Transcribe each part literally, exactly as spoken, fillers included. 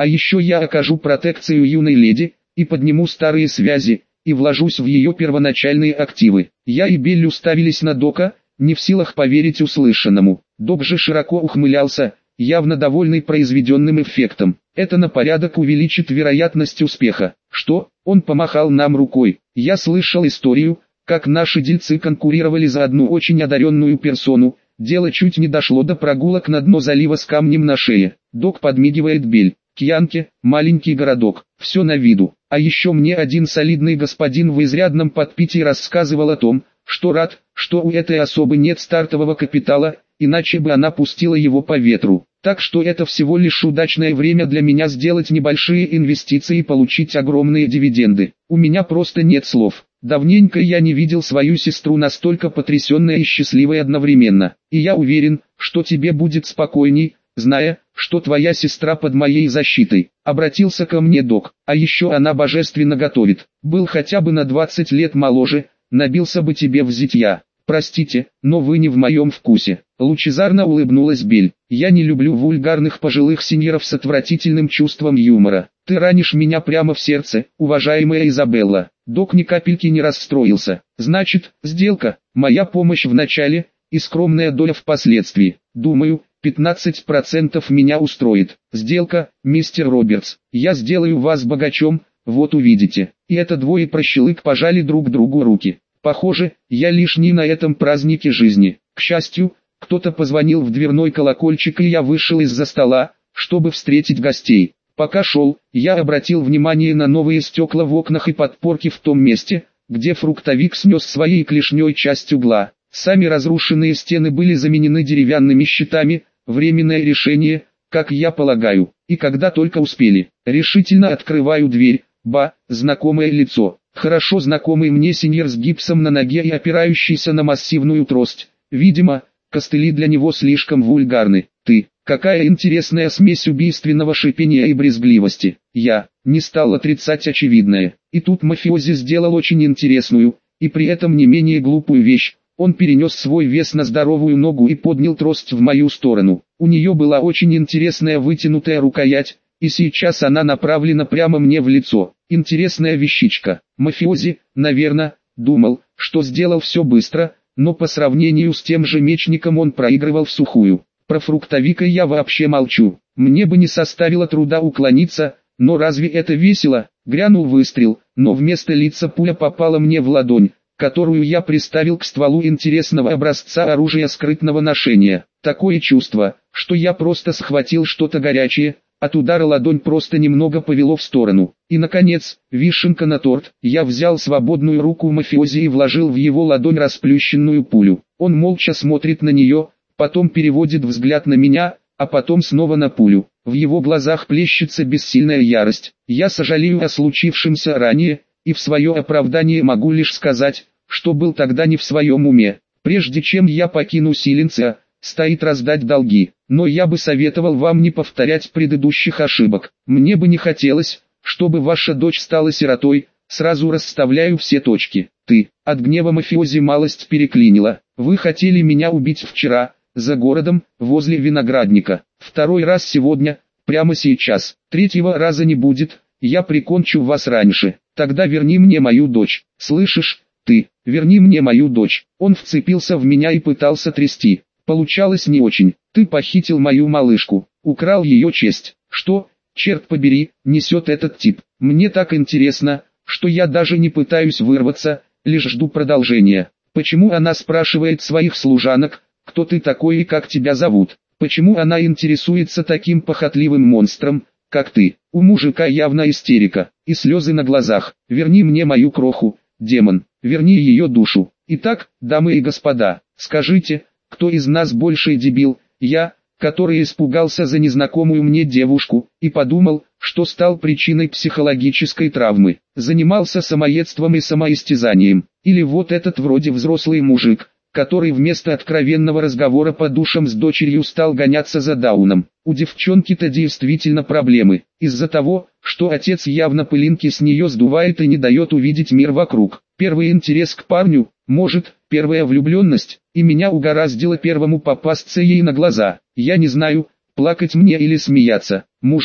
А еще я окажу протекцию юной леди, и подниму старые связи, и вложусь в ее первоначальные активы. Я и Билли уставились на Дока, не в силах поверить услышанному. Док же широко ухмылялся, явно довольный произведенным эффектом. Это на порядок увеличит вероятность успеха. Что? Он помахал нам рукой. Я слышал историю, как наши дельцы конкурировали за одну очень одаренную персону. Дело чуть не дошло до прогулок на дно залива с камнем на шее. Док подмигивает Бель. Кьянке, маленький городок, все на виду. А еще мне один солидный господин в изрядном подпитии рассказывал о том, что рад, что у этой особы нет стартового капитала, иначе бы она пустила его по ветру. Так что это всего лишь удачное время для меня сделать небольшие инвестиции и получить огромные дивиденды. У меня просто нет слов. Давненько я не видел свою сестру настолько потрясенной и счастливой одновременно. И я уверен, что тебе будет спокойней, зная, что твоя сестра под моей защитой. Обратился ко мне Док. А еще она божественно готовит. Был хотя бы на двадцать лет моложе, набился бы тебе в зятья. Простите, но вы не в моем вкусе. Лучезарно улыбнулась Бель. Я не люблю вульгарных пожилых сеньоров с отвратительным чувством юмора. Ты ранишь меня прямо в сердце, уважаемая Изабелла. Док ни капельки не расстроился. Значит, сделка, моя помощь в начале, и скромная доля впоследствии. Думаю, пятнадцать процентов меня устроит. Сделка, мистер Робертс. Я сделаю вас богачом, вот увидите. И это двое прощелык пожали друг другу руки. Похоже, я лишний на этом празднике жизни. К счастью, кто-то позвонил в дверной колокольчик, и я вышел из-за стола, чтобы встретить гостей. Пока шел, я обратил внимание на новые стекла в окнах и подпорки в том месте, где фруктовик снес своей клешней часть угла. Сами разрушенные стены были заменены деревянными щитами, временное решение, как я полагаю, и когда только успели. Решительно открываю дверь, ба, знакомое лицо. Хорошо знакомый мне сеньор с гипсом на ноге и опирающийся на массивную трость. Видимо, костыли для него слишком вульгарны. Ты, какая интересная смесь убийственного шипения и брезгливости. Я не стал отрицать очевидное. И тут мафиози сделал очень интересную, и при этом не менее глупую вещь. Он перенес свой вес на здоровую ногу и поднял трость в мою сторону. У нее была очень интересная вытянутая рукоять, и сейчас она направлена прямо мне в лицо. Интересная вещичка. Мафиози, наверное, думал, что сделал все быстро, но по сравнению с тем же мечником он проигрывал в сухую. Про фруктовика я вообще молчу. Мне бы не составило труда уклониться, но разве это весело? Грянул выстрел, но вместо лица пуля попала мне в ладонь, которую я приставил к стволу интересного образца оружия скрытного ношения. Такое чувство, что я просто схватил что-то горячее. От удара ладонь просто немного повело в сторону. И наконец, вишенка на торт, я взял свободную руку мафиози и вложил в его ладонь расплющенную пулю. Он молча смотрит на нее, потом переводит взгляд на меня, а потом снова на пулю. В его глазах плещется бессильная ярость. Я сожалею о случившемся ранее, и в свое оправдание могу лишь сказать, что был тогда не в своем уме. Прежде чем я покину Силенция, стоит раздать долги, но я бы советовал вам не повторять предыдущих ошибок. Мне бы не хотелось, чтобы ваша дочь стала сиротой. Сразу расставляю все точки. Ты, от гнева мафиози малость переклинила. Вы хотели меня убить вчера, за городом, возле виноградника. Второй раз сегодня, прямо сейчас. Третьего раза не будет, я прикончу вас раньше. Тогда верни мне мою дочь. Слышишь, ты, верни мне мою дочь. Он вцепился в меня и пытался трясти. Получалось не очень. Ты похитил мою малышку, украл ее честь. Что, черт побери, несет этот тип? Мне так интересно, что я даже не пытаюсь вырваться, лишь жду продолжения. Почему она спрашивает своих служанок, кто ты такой и как тебя зовут? Почему она интересуется таким похотливым монстром, как ты? У мужика явно истерика, и слезы на глазах. Верни мне мою кроху, демон, верни ее душу. Итак, дамы и господа, скажите, кто из нас больший дебил? Я, который испугался за незнакомую мне девушку, и подумал, что стал причиной психологической травмы, занимался самоедством и самоистязанием, или вот этот вроде взрослый мужик, который вместо откровенного разговора по душам с дочерью стал гоняться за Дауном. У девчонки-то действительно проблемы, из-за того, что отец явно пылинки с нее сдувает и не дает увидеть мир вокруг. Первый интерес к парню, может, первая влюбленность, и меня угораздило первому попасться ей на глаза. Я не знаю, плакать мне или смеяться. Мужик,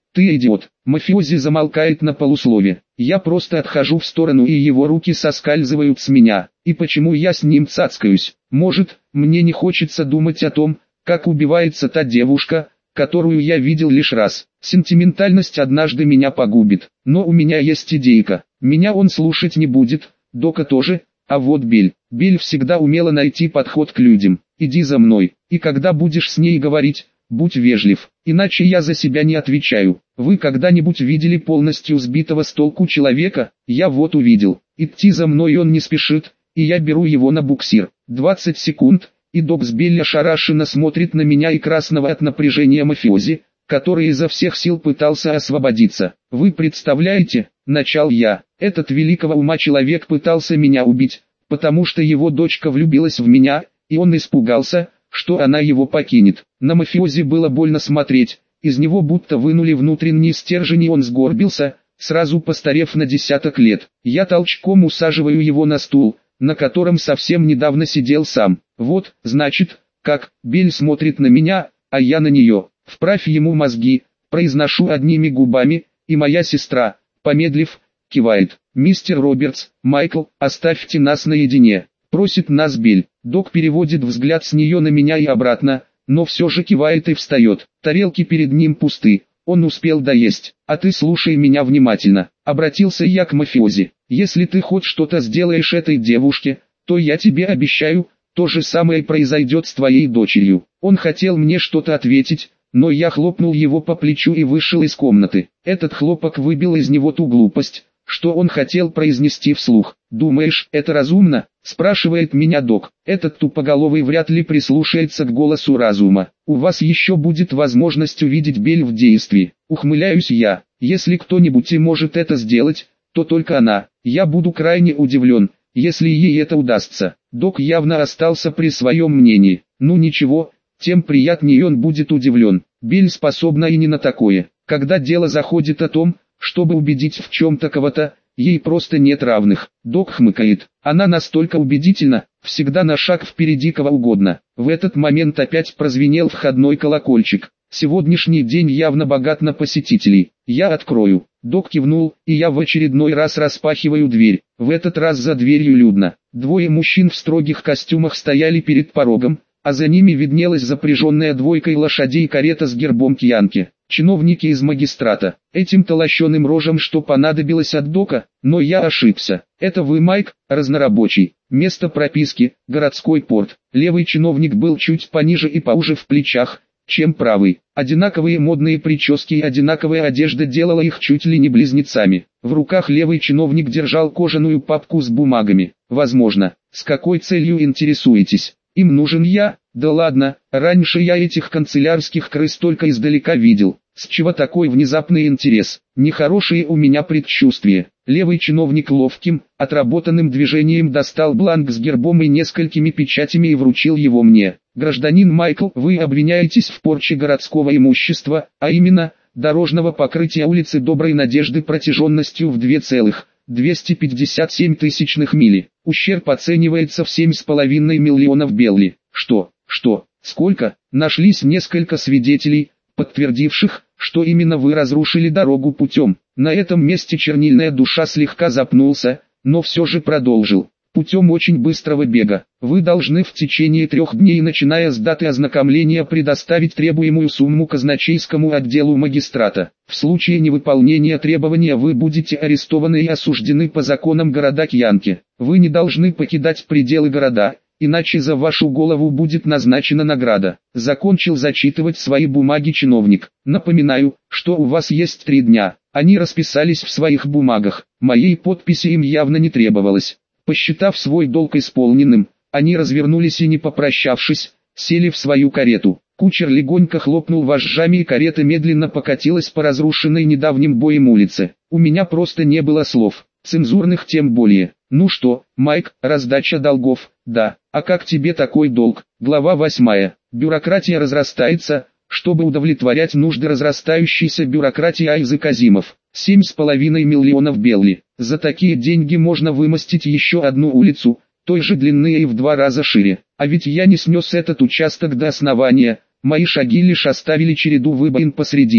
Ты идиот. Мафиози замолкает на полуслове. Я просто отхожу в сторону, и его руки соскальзывают с меня. И почему я с ним цацкаюсь? Может, мне не хочется думать о том, как убивается та девушка, которую я видел лишь раз. Сентиментальность однажды меня погубит. Но у меня есть идейка. Меня он слушать не будет, Дока тоже, а вот Бель. Бель всегда умела найти подход к людям. Иди за мной, и когда будешь с ней говорить, будь вежлив, иначе я за себя не отвечаю. Вы когда-нибудь видели полностью сбитого с толку человека? Я вот увидел. Идти за мной он не спешит, и я беру его на буксир. двадцать секунд, и Док с Белли ошарашенно смотрит на меня и красного от напряжения мафиози, который изо всех сил пытался освободиться. Вы представляете, начал я, этот великого ума человек пытался меня убить, потому что его дочка влюбилась в меня, и он испугался, что она его покинет. На мафиози было больно смотреть, из него будто вынули внутренний стержень, и он сгорбился, сразу постарев на десяток лет. Я толчком усаживаю его на стул, на котором совсем недавно сидел сам. Вот, значит, как, Бель смотрит на меня, а я на нее. Вправь ему мозги, произношу одними губами, и моя сестра, помедлив, кивает. Мистер Робертс, Майкл, оставьте нас наедине. Просит нас Бель. Док переводит взгляд с нее на меня и обратно, но все же кивает и встает. Тарелки перед ним пусты, он успел доесть. А ты слушай меня внимательно. Обратился я к мафиози. Если ты хоть что-то сделаешь этой девушке, то я тебе обещаю, то же самое произойдет с твоей дочерью. Он хотел мне что-то ответить, но я хлопнул его по плечу и вышел из комнаты. Этот хлопок выбил из него ту глупость, что он хотел произнести вслух. «Думаешь, это разумно?» – спрашивает меня Док. Этот тупоголовый вряд ли прислушается к голосу разума. «У вас еще будет возможность увидеть Бель в действии». Ухмыляюсь я. Если кто-нибудь и может это сделать, то только она. Я буду крайне удивлен, если ей это удастся. Док явно остался при своем мнении. Ну ничего, тем приятнее он будет удивлен. Бель способна и не на такое. Когда дело заходит о том, чтобы убедить в чем-то кого-то, ей просто нет равных. Док хмыкает. Она настолько убедительна, всегда на шаг впереди кого угодно. В этот момент опять прозвенел входной колокольчик. Сегодняшний день явно богат на посетителей. Я открою. Док кивнул, и я в очередной раз распахиваю дверь. В этот раз за дверью людно. Двое мужчин в строгих костюмах стояли перед порогом, а за ними виднелась запряженная двойкой лошадей карета с гербом Кьянки. Чиновники из магистрата. Этим-то лощеным рожам что понадобилось от Дока, но я ошибся. Это вы, Майк, разнорабочий. Место прописки, городской порт. Левый чиновник был чуть пониже и поуже в плечах, чем правый. Одинаковые модные прически и одинаковая одежда делала их чуть ли не близнецами. В руках левый чиновник держал кожаную папку с бумагами. Возможно, с какой целью интересуетесь? Им нужен я? Да ладно, раньше я этих канцелярских крыс только издалека видел. С чего такой внезапный интерес? Нехорошие у меня предчувствия. Левый чиновник ловким, отработанным движением достал бланк с гербом и несколькими печатями и вручил его мне. Гражданин Майкл, вы обвиняетесь в порче городского имущества, а именно, дорожного покрытия улицы Доброй Надежды протяженностью в две целых двести пятьдесят семь тысячных мили. Ущерб оценивается в семь с половиной миллионов белли. Что, что, сколько? Нашлись несколько свидетелей, подтвердивших, что именно вы разрушили дорогу путем. На этом месте чернильная душа слегка запнулся, но все же продолжил. Путем очень быстрого бега. Вы должны в течение трех дней, начиная с даты ознакомления, предоставить требуемую сумму казначейскому отделу магистрата. В случае невыполнения требования вы будете арестованы и осуждены по законам города Кьянки. Вы не должны покидать пределы города, иначе за вашу голову будет назначена награда. Закончил зачитывать свои бумаги чиновник. Напоминаю, что у вас есть три дня. Они расписались в своих бумагах. Моей подписи им явно не требовалось. Посчитав свой долг исполненным, они развернулись и, не попрощавшись, сели в свою карету. Кучер легонько хлопнул вожжами, и карета медленно покатилась по разрушенной недавним боем улице. У меня просто не было слов, цензурных тем более. Ну что, Майк, раздача долгов? Да. А как тебе такой долг? Глава восьмая. Бюрократия разрастается, чтобы удовлетворять нужды разрастающейся бюрократии. Айзек Азимов. Семь с половиной миллионов белли. За такие деньги можно вымостить еще одну улицу, той же длины и в два раза шире. А ведь я не снес этот участок до основания, мои шаги лишь оставили череду выбоин посредине.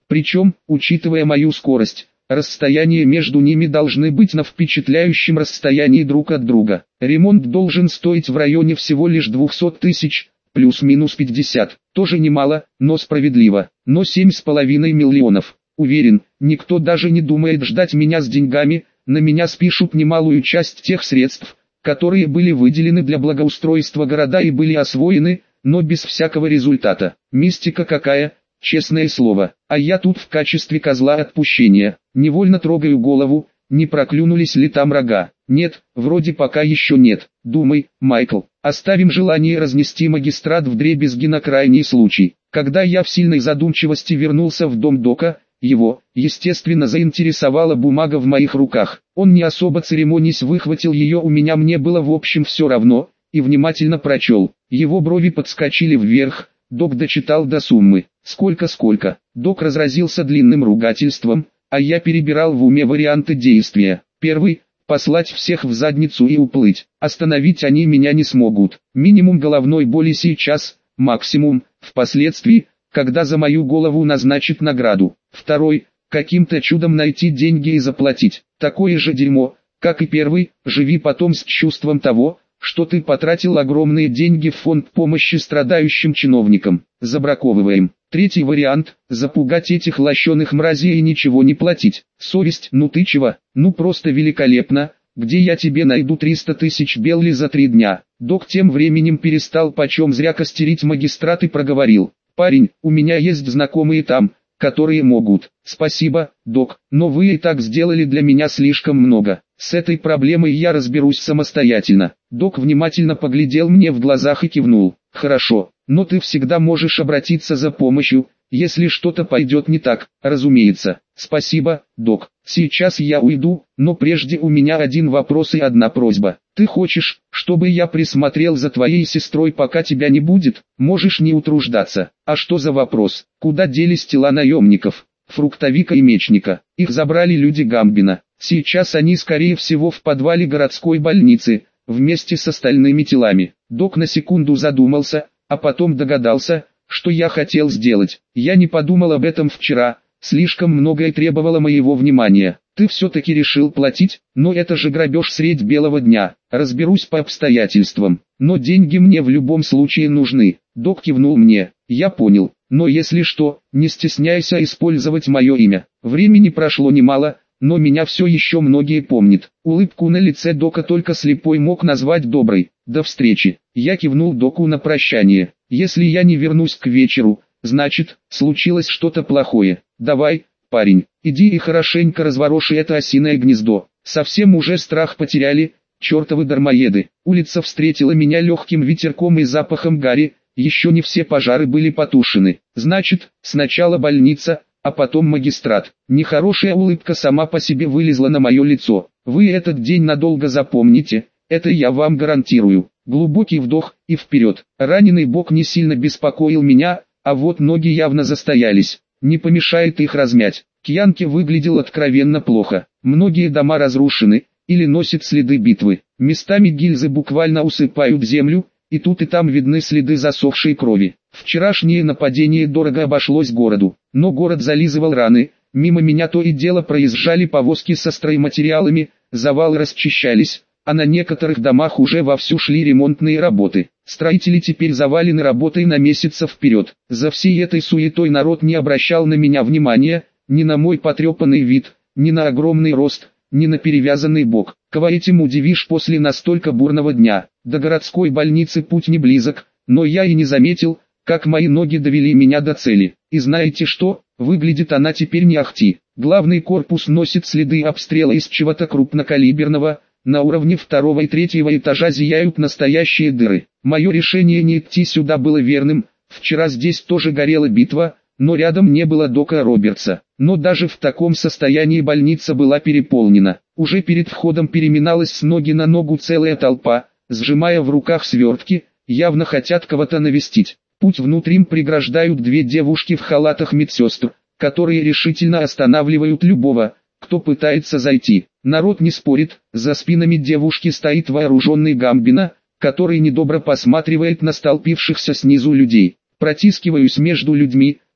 Причем, учитывая мою скорость, расстояния между ними должны быть на впечатляющем расстоянии друг от друга. Ремонт должен стоить в районе всего лишь двухсот тысяч, плюс-минус пятьдесят. Тоже немало, но справедливо. Но семь с половиной миллионов. Уверен, никто даже не думает ждать меня с деньгами, на меня спишут немалую часть тех средств, которые были выделены для благоустройства города и были освоены, но без всякого результата. Мистика какая, честное слово. А я тут в качестве козла отпущения. Невольно трогаю голову, не проклюнулись ли там рога. Нет, вроде пока еще нет. Думай, Майкл, оставим желание разнести магистрат вдребезги на крайний случай. Когда я в сильной задумчивости вернулся в дом Дока, его, естественно, заинтересовала бумага в моих руках. Он не особо церемонясь выхватил ее у меня, мне было в общем все равно, и внимательно прочел. Его брови подскочили вверх, Док дочитал до суммы. Сколько-сколько. Док разразился длинным ругательством, а я перебирал в уме варианты действия. Первый – послать всех в задницу и уплыть. Остановить они меня не смогут. Минимум головной боли сейчас, максимум, впоследствии, когда за мою голову назначат награду. Второй – каким-то чудом найти деньги и заплатить. Такое же дерьмо, как и первый, живи потом с чувством того, что ты потратил огромные деньги в фонд помощи страдающим чиновникам. Забраковываем. Третий вариант – запугать этих лощеных мразей и ничего не платить. Совесть, ну ты чего? Ну просто великолепно. Где я тебе найду триста тысяч белли за три дня? Док тем временем перестал почем зря костерить магистрат и проговорил. Парень, у меня есть знакомые там, которые могут. Спасибо, Док, но вы и так сделали для меня слишком много. С этой проблемой я разберусь самостоятельно. Док внимательно поглядел мне в глазах и кивнул. Хорошо, но ты всегда можешь обратиться за помощью, если что-то пойдет не так, разумеется. Спасибо, Док. Сейчас я уйду, но прежде у меня один вопрос и одна просьба. Ты хочешь, чтобы я присмотрел за твоей сестрой, пока тебя не будет? Можешь не утруждаться. А что за вопрос? Куда делись тела наемников, Фруктовика и Мечника? Их забрали люди Гамбина. Сейчас они скорее всего в подвале городской больницы, вместе с остальными телами. Док на секунду задумался, а потом догадался, что я хотел сделать. Я не подумал об этом вчера, слишком многое требовало моего внимания. Ты все-таки решил платить, но это же грабеж средь белого дня. Разберусь по обстоятельствам, но деньги мне в любом случае нужны. Док кивнул мне. Я понял, но если что, не стесняйся использовать мое имя. Времени прошло немало, но меня все еще многие помнят. Улыбку на лице Дока только слепой мог назвать доброй. До встречи. Я кивнул Доку на прощание. Если я не вернусь к вечеру, значит, случилось что-то плохое. Давай, парень, иди и хорошенько развороши это осиное гнездо. Совсем уже страх потеряли, чертовы дармоеды. Улица встретила меня легким ветерком и запахом гари, еще не все пожары были потушены. Значит, сначала больница, а потом магистрат. Нехорошая улыбка сама по себе вылезла на мое лицо. Вы этот день надолго запомните, это я вам гарантирую. Глубокий вдох и вперед. Раненый бок не сильно беспокоил меня, а вот ноги явно застоялись. Не помешает их размять. Кьянки выглядел откровенно плохо. Многие дома разрушены, или носят следы битвы. Местами гильзы буквально усыпают землю, и тут и там видны следы засохшей крови. Вчерашнее нападение дорого обошлось городу, но город зализывал раны, мимо меня то и дело проезжали повозки со стройматериалами, завалы расчищались, а на некоторых домах уже вовсю шли ремонтные работы. Строители теперь завалены работой на месяца вперед. За всей этой суетой народ не обращал на меня внимания, ни на мой потрепанный вид, ни на огромный рост, ни на перевязанный бок. Кого этим удивишь после настолько бурного дня? До городской больницы путь не близок, но я и не заметил, как мои ноги довели меня до цели. И знаете что? Выглядит она теперь не ахти. Главный корпус носит следы обстрела из чего-то крупнокалиберного. На уровне второго и третьего этажа зияют настоящие дыры. Мое решение не идти сюда было верным. Вчера здесь тоже горела битва, но рядом не было Дока Робертса. Но даже в таком состоянии больница была переполнена. Уже перед входом переминалась с ноги на ногу целая толпа, сжимая в руках свертки, явно хотят кого-то навестить. Путь внутрь им преграждают две девушки в халатах медсестр, которые решительно останавливают любого, кто пытается зайти. Народ не спорит, за спинами девушки стоит вооруженный Гамбина, который недобро посматривает на столпившихся снизу людей. Протискиваюсь между людьми,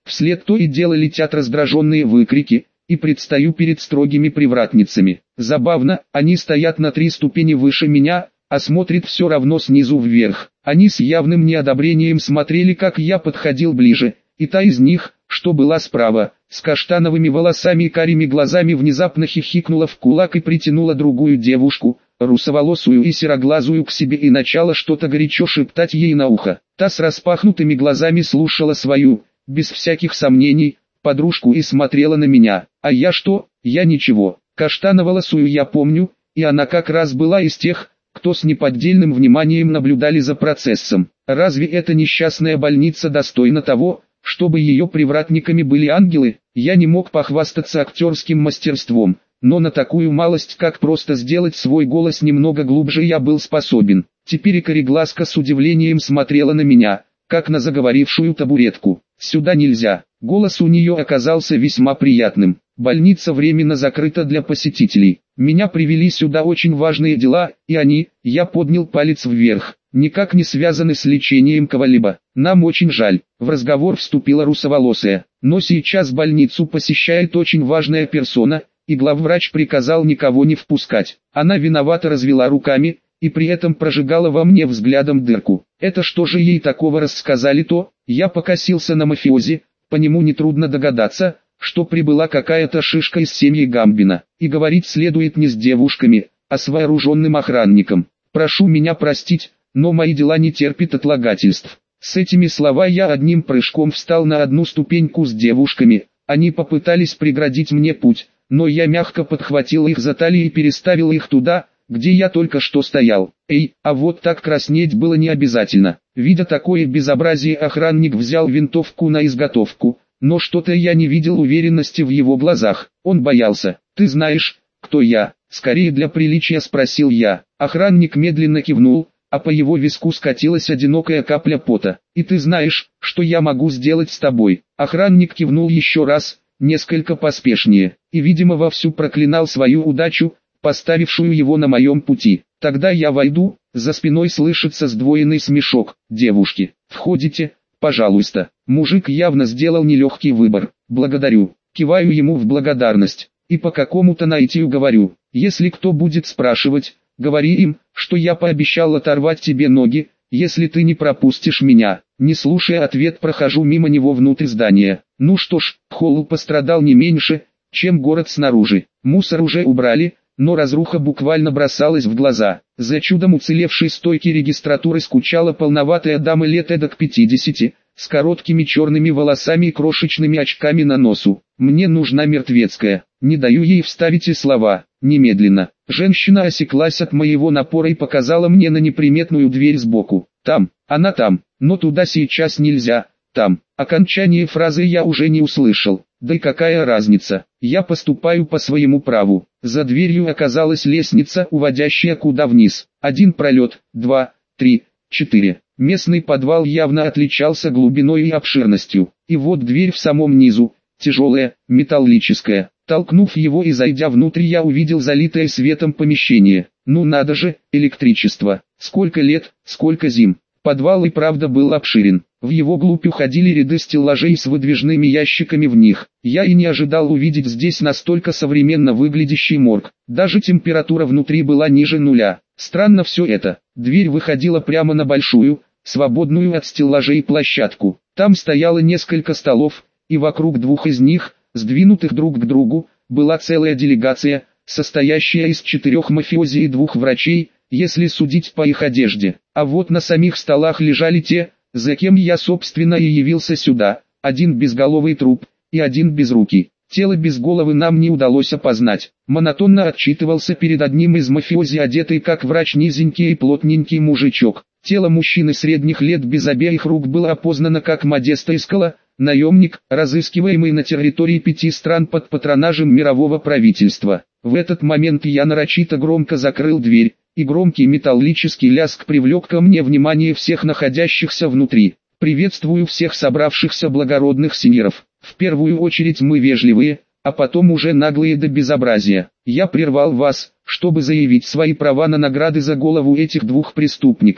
Вслед то и дело летят раздраженные выкрики, и предстаю перед строгими привратницами. Забавно, они стоят на три ступени выше меня, а смотрят все равно снизу вверх. Они с явным неодобрением смотрели, как я подходил ближе, и та из них, что была справа, с каштановыми волосами и карими глазами, внезапно хихикнула в кулак и притянула другую девушку, русоволосую и сероглазую, к себе и начала что-то горячо шептать ей на ухо. Та с распахнутыми глазами слушала свою, без всяких сомнений, подружку и смотрела на меня. А я что? Я ничего. Каштановолосую я помню, и она как раз была из тех, кто с неподдельным вниманием наблюдали за процессом. Разве эта несчастная больница достойна того, чтобы ее привратниками были ангелы? Я не мог похвастаться актерским мастерством, но на такую малость, как просто сделать свой голос немного глубже, я был способен. Теперь и кореглазка с удивлением смотрела на меня, как на заговорившую табуретку. «Сюда нельзя». Голос у нее оказался весьма приятным. «Больница временно закрыта для посетителей. Меня привели сюда очень важные дела, и они, я поднял палец вверх, никак не связаны с лечением кого-либо. Нам очень жаль». В разговор вступила русоволосая. «Но сейчас больницу посещает очень важная персона, и главврач приказал никого не впускать». Она виновато развела руками, и при этом прожигала во мне взглядом дырку. Это что же ей такого рассказали-то? Я покосился на мафиози, по нему нетрудно догадаться, что прибыла какая-то шишка из семьи Гамбина, и говорить следует не с девушками, а с вооруженным охранником. Прошу меня простить, но мои дела не терпят отлагательств. С этими словами я одним прыжком встал на одну ступеньку с девушками, они попытались преградить мне путь, но я мягко подхватил их за талию и переставил их туда, где я только что стоял. Эй, а вот так краснеть было не обязательно. Видя такое безобразие, охранник взял винтовку на изготовку, но что-то я не видел уверенности в его глазах. Он боялся. «Ты знаешь, кто я?» Скорее для приличия спросил я. Охранник медленно кивнул, а по его виску скатилась одинокая капля пота. «И ты знаешь, что я могу сделать с тобой?» Охранник кивнул еще раз, несколько поспешнее, и, видимо, вовсю проклинал свою удачу, поставившую его на моем пути. «Тогда я войду», за спиной слышится сдвоенный смешок. «Девушки, входите, пожалуйста». Мужик явно сделал нелегкий выбор. «Благодарю». Киваю ему в благодарность. И по какому-то наитию говорю: «Если кто будет спрашивать, говори им, что я пообещал оторвать тебе ноги, если ты не пропустишь меня». Не слушая ответ, прохожу мимо него внутрь здания. Ну что ж, холл пострадал не меньше, чем город снаружи. Мусор уже убрали, но разруха буквально бросалась в глаза. За чудом уцелевшей стойки регистратуры скучала полноватая дама лет эдак пятидесяти, с короткими черными волосами и крошечными очками на носу. «Мне нужна мертвецкая». Не даю ей вставить и слова. Немедленно. Женщина осеклась от моего напора и показала мне на неприметную дверь сбоку. «Там, она там, но туда сейчас нельзя, там». Окончание фразы я уже не услышал. Да и какая разница, я поступаю по своему праву. За дверью оказалась лестница, уводящая куда вниз. Один пролет, два, три, четыре. Местный подвал явно отличался глубиной и обширностью. И вот дверь в самом низу, тяжелая, металлическая. Толкнув его и зайдя внутрь, я увидел залитое светом помещение. Ну надо же, электричество. Сколько лет, сколько зим. Подвал и правда был обширен. В его глубь уходили ряды стеллажей с выдвижными ящиками в них. Я и не ожидал увидеть здесь настолько современно выглядящий морг. Даже температура внутри была ниже нуля. Странно все это. Дверь выходила прямо на большую, свободную от стеллажей площадку. Там стояло несколько столов, и вокруг двух из них, сдвинутых друг к другу, была целая делегация, состоящая из четырех мафиози и двух врачей, если судить по их одежде. А вот на самих столах лежали те, за кем я собственно и явился сюда, один безголовый труп, и один безрукий. Тело без головы нам не удалось опознать. Монотонно отчитывался перед одним из мафиози одетый как врач низенький и плотненький мужичок. Тело мужчины средних лет без обеих рук было опознано как Модеста Искала, наемник, разыскиваемый на территории пяти стран под патронажем мирового правительства. В этот момент я нарочито громко закрыл дверь, и громкий металлический лязг привлек ко мне внимание всех находящихся внутри. «Приветствую всех собравшихся благородных сеньоров. В первую очередь мы вежливые, а потом уже наглые до безобразия. Я прервал вас, чтобы заявить свои права на награды за голову этих двух преступников.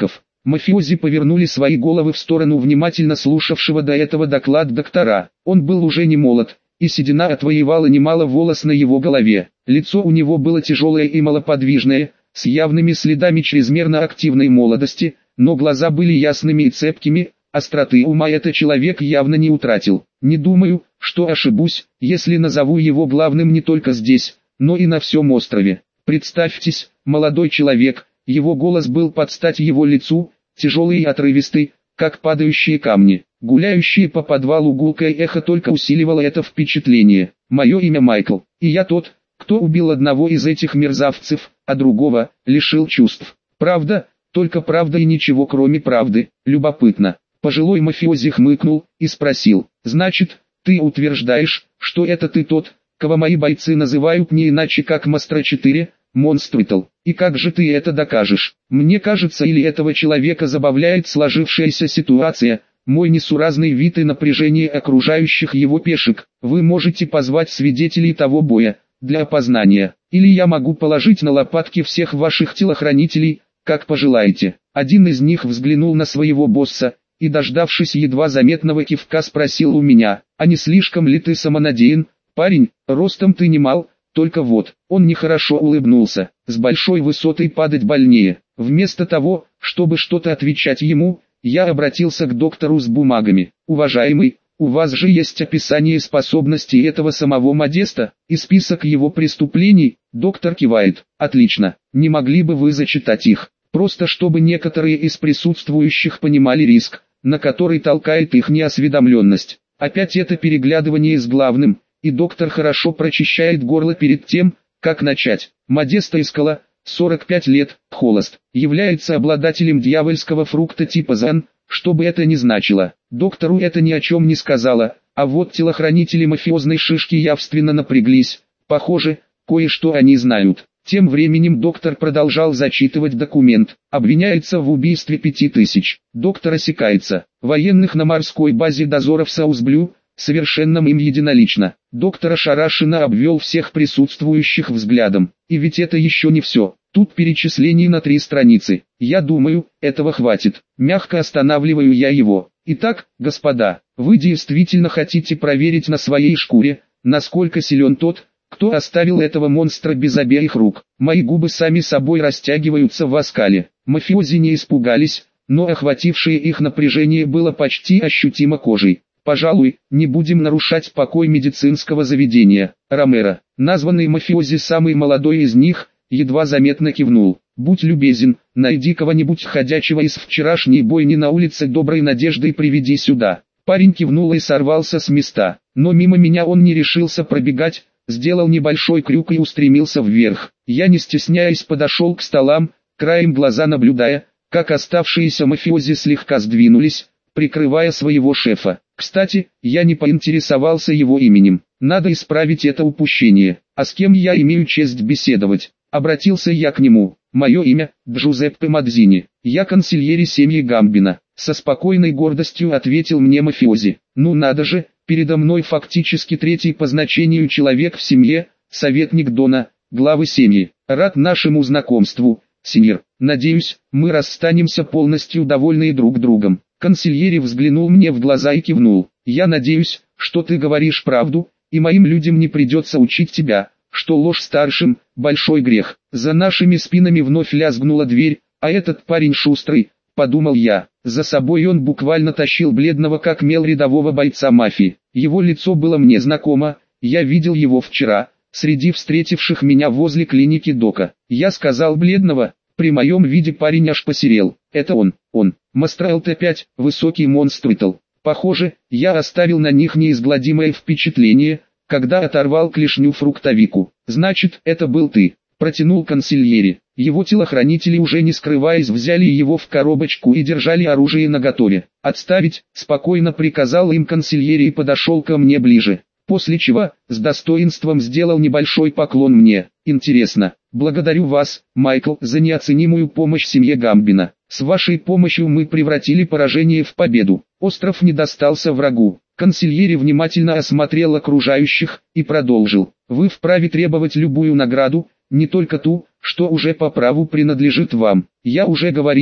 Мафиози повернули свои головы в сторону внимательно слушавшего до этого доклад доктора. Он был уже не молод, и седина отвоевала немало волос на его голове. Лицо у него было тяжелое и малоподвижное, с явными следами чрезмерно активной молодости, но глаза были ясными и цепкими, остроты ума этот человек явно не утратил. Не думаю, что ошибусь, если назову его главным не только здесь, но и на всем острове. Представьтесь, молодой человек, его голос был под стать его лицу, тяжелый и отрывистый, как падающие камни. Гуляющее по подвалу гулкое эхо только усиливало это впечатление. Мое имя Майкл, и я тот, кто убил одного из этих мерзавцев, а другого лишил чувств. Правда, только правда и ничего кроме правды. Любопытно. Пожилой мафиози хмыкнул и спросил: значит, ты утверждаешь, что это ты тот, кого мои бойцы называют не иначе как Мастер четыре, Монстритл? И как же ты это докажешь? Мне кажется, или этого человека забавляет сложившаяся ситуация, мой несуразный вид и напряжение окружающих его пешек. Вы можете позвать свидетелей того боя для опознания, или я могу положить на лопатки всех ваших телохранителей, как пожелаете. Один из них взглянул на своего босса и, дождавшись едва заметного кивка, спросил у меня: а не слишком ли ты самонадеян, парень? Ростом ты не мал, только вот. Он нехорошо улыбнулся. С большой высоты падать больнее. Вместо того, чтобы что-то отвечать ему, я обратился к доктору с бумагами. Уважаемый, у вас же есть описание способностей этого самого Модеста и список его преступлений. Доктор кивает. Отлично. Не могли бы вы зачитать их? Просто чтобы некоторые из присутствующих понимали риск, на который толкает их неосведомленность. Опять это переглядывание с главным, и доктор хорошо прочищает горло перед тем, как начать. Модеста Искала, сорок пять лет, холост, является обладателем дьявольского фрукта типа Зан, что бы это ни значило. Доктору это ни о чем не сказала, а вот телохранители мафиозной шишки явственно напряглись. Похоже, кое-что они знают. Тем временем доктор продолжал зачитывать документ. Обвиняется в убийстве пяти тысяч. Доктор осекается. Военных на морской базе дозора в Саусблю, совершенном им единолично. Доктор ошарашенно обвел всех присутствующих взглядом. И ведь это еще не все. Тут перечисление на три страницы. Я думаю, этого хватит. Мягко останавливаю я его. Итак, господа, вы действительно хотите проверить на своей шкуре, насколько силен тот, кто оставил этого монстра без обеих рук? Мои губы сами собой растягиваются в оскале. Мафиози не испугались, но охватившее их напряжение было почти ощутимо кожей. Пожалуй, не будем нарушать покой медицинского заведения. Ромеро, названный мафиози самый молодой из них, едва заметно кивнул. Будь любезен, найди кого-нибудь ходячего из вчерашней бойни на улице Доброй Надежды и приведи сюда. Парень кивнул и сорвался с места, но мимо меня он не решился пробегать, сделал небольшой крюк и устремился вверх. Я, не стесняясь, подошел к столам, краем глаза наблюдая, как оставшиеся мафиози слегка сдвинулись, прикрывая своего шефа. Кстати, я не поинтересовался его именем. Надо исправить это упущение. А с кем я имею честь беседовать? Обратился я к нему. Мое имя Джузеппе Мадзини. Я консильери семьи Гамбино. Со спокойной гордостью ответил мне мафиози. Ну надо же, передо мной фактически третий по значению человек в семье, советник Дона, главы семьи. Рад нашему знакомству, сеньор. Надеюсь, мы расстанемся полностью довольны друг другом. Консильери взглянул мне в глаза и кивнул. Я надеюсь, что ты говоришь правду, и моим людям не придется учить тебя, что ложь старшим – большой грех. За нашими спинами вновь лязгнула дверь, а этот парень шустрый, подумал я. За собой он буквально тащил бледного как мел рядового бойца мафии. Его лицо было мне знакомо, я видел его вчера, среди встретивших меня возле клиники Дока. Я сказал бледного, при моем виде парень аж посерел. Это он, он, Мастер эл тэ пять, высокий Монстритл. Похоже, я оставил на них неизгладимое впечатление, когда оторвал клешню фруктовику. Значит, это был ты, протянул консильери. Его телохранители, уже не скрываясь, взяли его в коробочку и держали оружие наготове. «Отставить», — спокойно приказал им консильери и подошел ко мне ближе. После чего, с достоинством сделал небольшой поклон мне. «Интересно. Благодарю вас, Майкл, за неоценимую помощь семье Гамбино. С вашей помощью мы превратили поражение в победу. Остров не достался врагу». Консильери внимательно осмотрел окружающих и продолжил. «Вы вправе требовать любую награду, не только ту, что уже по праву принадлежит вам. Я уже говорил,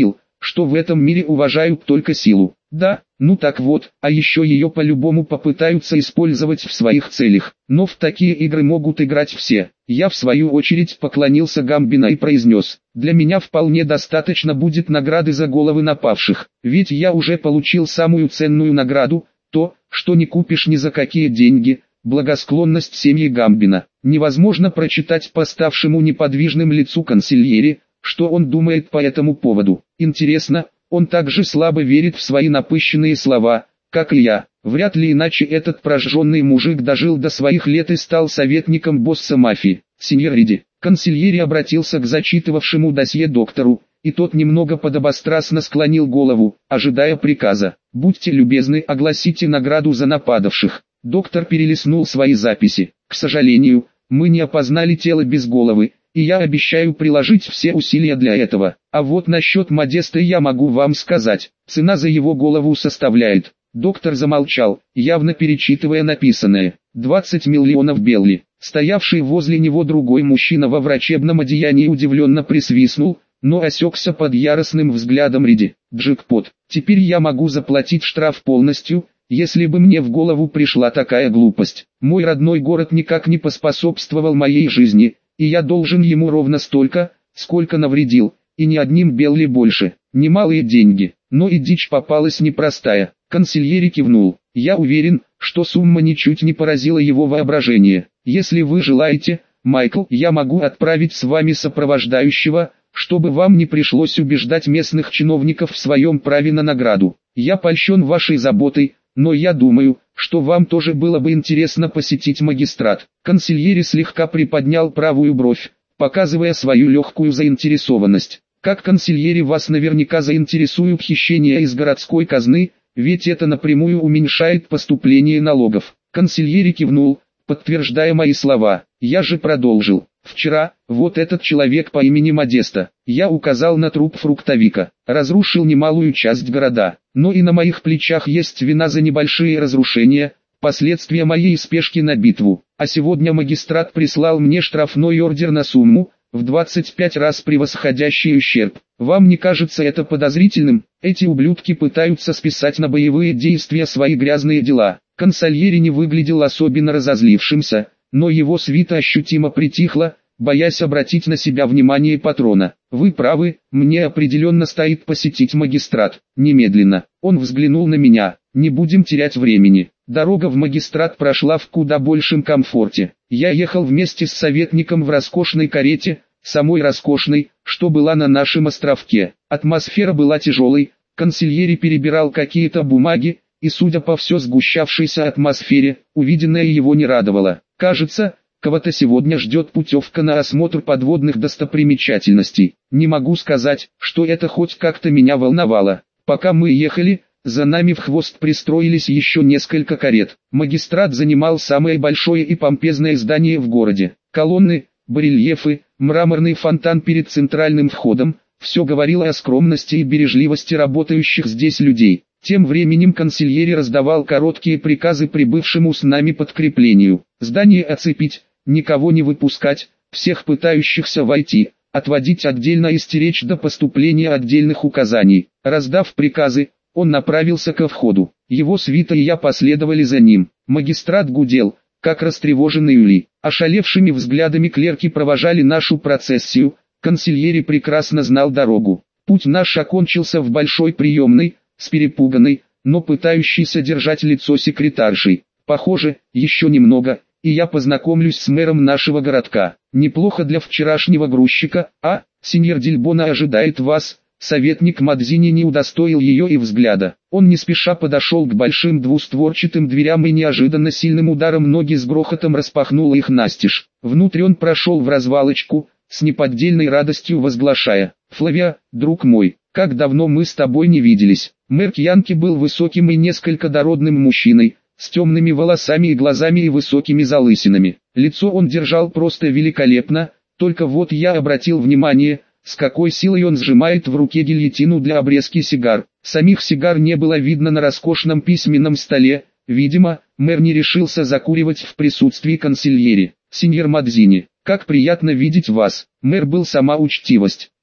что в этом мире уважают только силу. Да, ну так вот, а еще ее по-любому попытаются использовать в своих целях. Но в такие игры могут играть все. Я в свою очередь поклонился Гамбино и произнес: для меня вполне достаточно будет награды за головы напавших. Ведь я уже получил самую ценную награду, то, что не купишь ни за какие деньги. Благосклонность семьи Гамбино. Невозможно прочитать по ставшему неподвижным лицу консильери, что он думает по этому поводу. Интересно, он также слабо верит в свои напыщенные слова, как и я. Вряд ли иначе этот прожженный мужик дожил до своих лет и стал советником босса мафии. Сеньор Риди, консильери обратился к зачитывавшему досье доктору, и тот немного подобострастно склонил голову, ожидая приказа. Будьте любезны, огласите награду за нападавших. Доктор перелистнул свои записи. К сожалению, мы не опознали тело без головы, и я обещаю приложить все усилия для этого. А вот насчет Модеста я могу вам сказать. Цена за его голову составляет... Доктор замолчал, явно перечитывая написанное. двадцать миллионов белли. Стоявший возле него другой мужчина во врачебном одеянии удивленно присвистнул, но осекся под яростным взглядом Риди. Джекпот. Теперь я могу заплатить штраф полностью, если бы мне в голову пришла такая глупость. Мой родной город никак не поспособствовал моей жизни, и я должен ему ровно столько, сколько навредил, и ни одним белли больше. Немалые деньги, но и дичь попалась непростая. Консильери кивнул. Я уверен, что сумма ничуть не поразила его воображение. Если вы желаете, Майкл, я могу отправить с вами сопровождающего, чтобы вам не пришлось убеждать местных чиновников в своем праве на награду. Я польщен вашей заботой, но я думаю, что вам тоже было бы интересно посетить магистрат. Консильери слегка приподнял правую бровь, показывая свою легкую заинтересованность. Как консильери вас наверняка заинтересуют хищения из городской казны, ведь это напрямую уменьшает поступление налогов. Консильери кивнул, подтверждая мои слова. Я же продолжил. Вчера, вот этот человек по имени Модеста, я указал на труп фруктовика, разрушил немалую часть города, но и на моих плечах есть вина за небольшие разрушения, последствия моей спешки на битву. А сегодня магистрат прислал мне штрафной ордер на сумму, в двадцать пять раз превосходящий ущерб. Вам не кажется это подозрительным? Эти ублюдки пытаются списать на боевые действия свои грязные дела. Консильери не выглядел особенно разозлившимся, но его свита ощутимо притихла, боясь обратить на себя внимание патрона. «Вы правы, мне определенно стоит посетить магистрат. Немедленно». Он взглянул на меня. «Не будем терять времени». Дорога в магистрат прошла в куда большем комфорте. Я ехал вместе с советником в роскошной карете, самой роскошной, что была на нашем островке. Атмосфера была тяжелой, консильери перебирал какие-то бумаги, и судя по все сгущавшейся атмосфере, увиденное его не радовало. Кажется, кого-то сегодня ждет путевка на осмотр подводных достопримечательностей. Не могу сказать, что это хоть как-то меня волновало. Пока мы ехали, за нами в хвост пристроились еще несколько карет. Магистрат занимал самое большое и помпезное здание в городе. Колонны, барельефы, мраморный фонтан перед центральным входом – все говорило о скромности и бережливости работающих здесь людей. Тем временем консильери раздавал короткие приказы прибывшему с нами подкреплению. Здание оцепить, никого не выпускать, всех пытающихся войти, отводить отдельно и стеречь до поступления отдельных указаний. Раздав приказы, он направился ко входу. Его свита и я последовали за ним. Магистрат гудел, как растревоженный улей. Ошалевшими взглядами клерки провожали нашу процессию. Консильери прекрасно знал дорогу. Путь наш окончился в большой приемной, с перепуганной, но пытающейся держать лицо секретаршей. Похоже, еще немного, и я познакомлюсь с мэром нашего городка. Неплохо для вчерашнего грузчика, а, сеньор Дильбона ожидает вас. Советник Мадзини не удостоил ее и взгляда. Он не спеша подошел к большим двустворчатым дверям и неожиданно сильным ударом ноги с грохотом распахнул их настежь. Внутрь он прошел в развалочку, с неподдельной радостью возглашая: «Флавия, друг мой, как давно мы с тобой не виделись». Мэр Кьянки был высоким и несколько дородным мужчиной, с темными волосами и глазами и высокими залысинами. Лицо он держал просто великолепно, только вот я обратил внимание, с какой силой он сжимает в руке гильотину для обрезки сигар. Самих сигар не было видно на роскошном письменном столе, видимо, мэр не решился закуривать в присутствии консильери. «Сеньор Мадзини, как приятно видеть вас». Мэр был сама учтивость.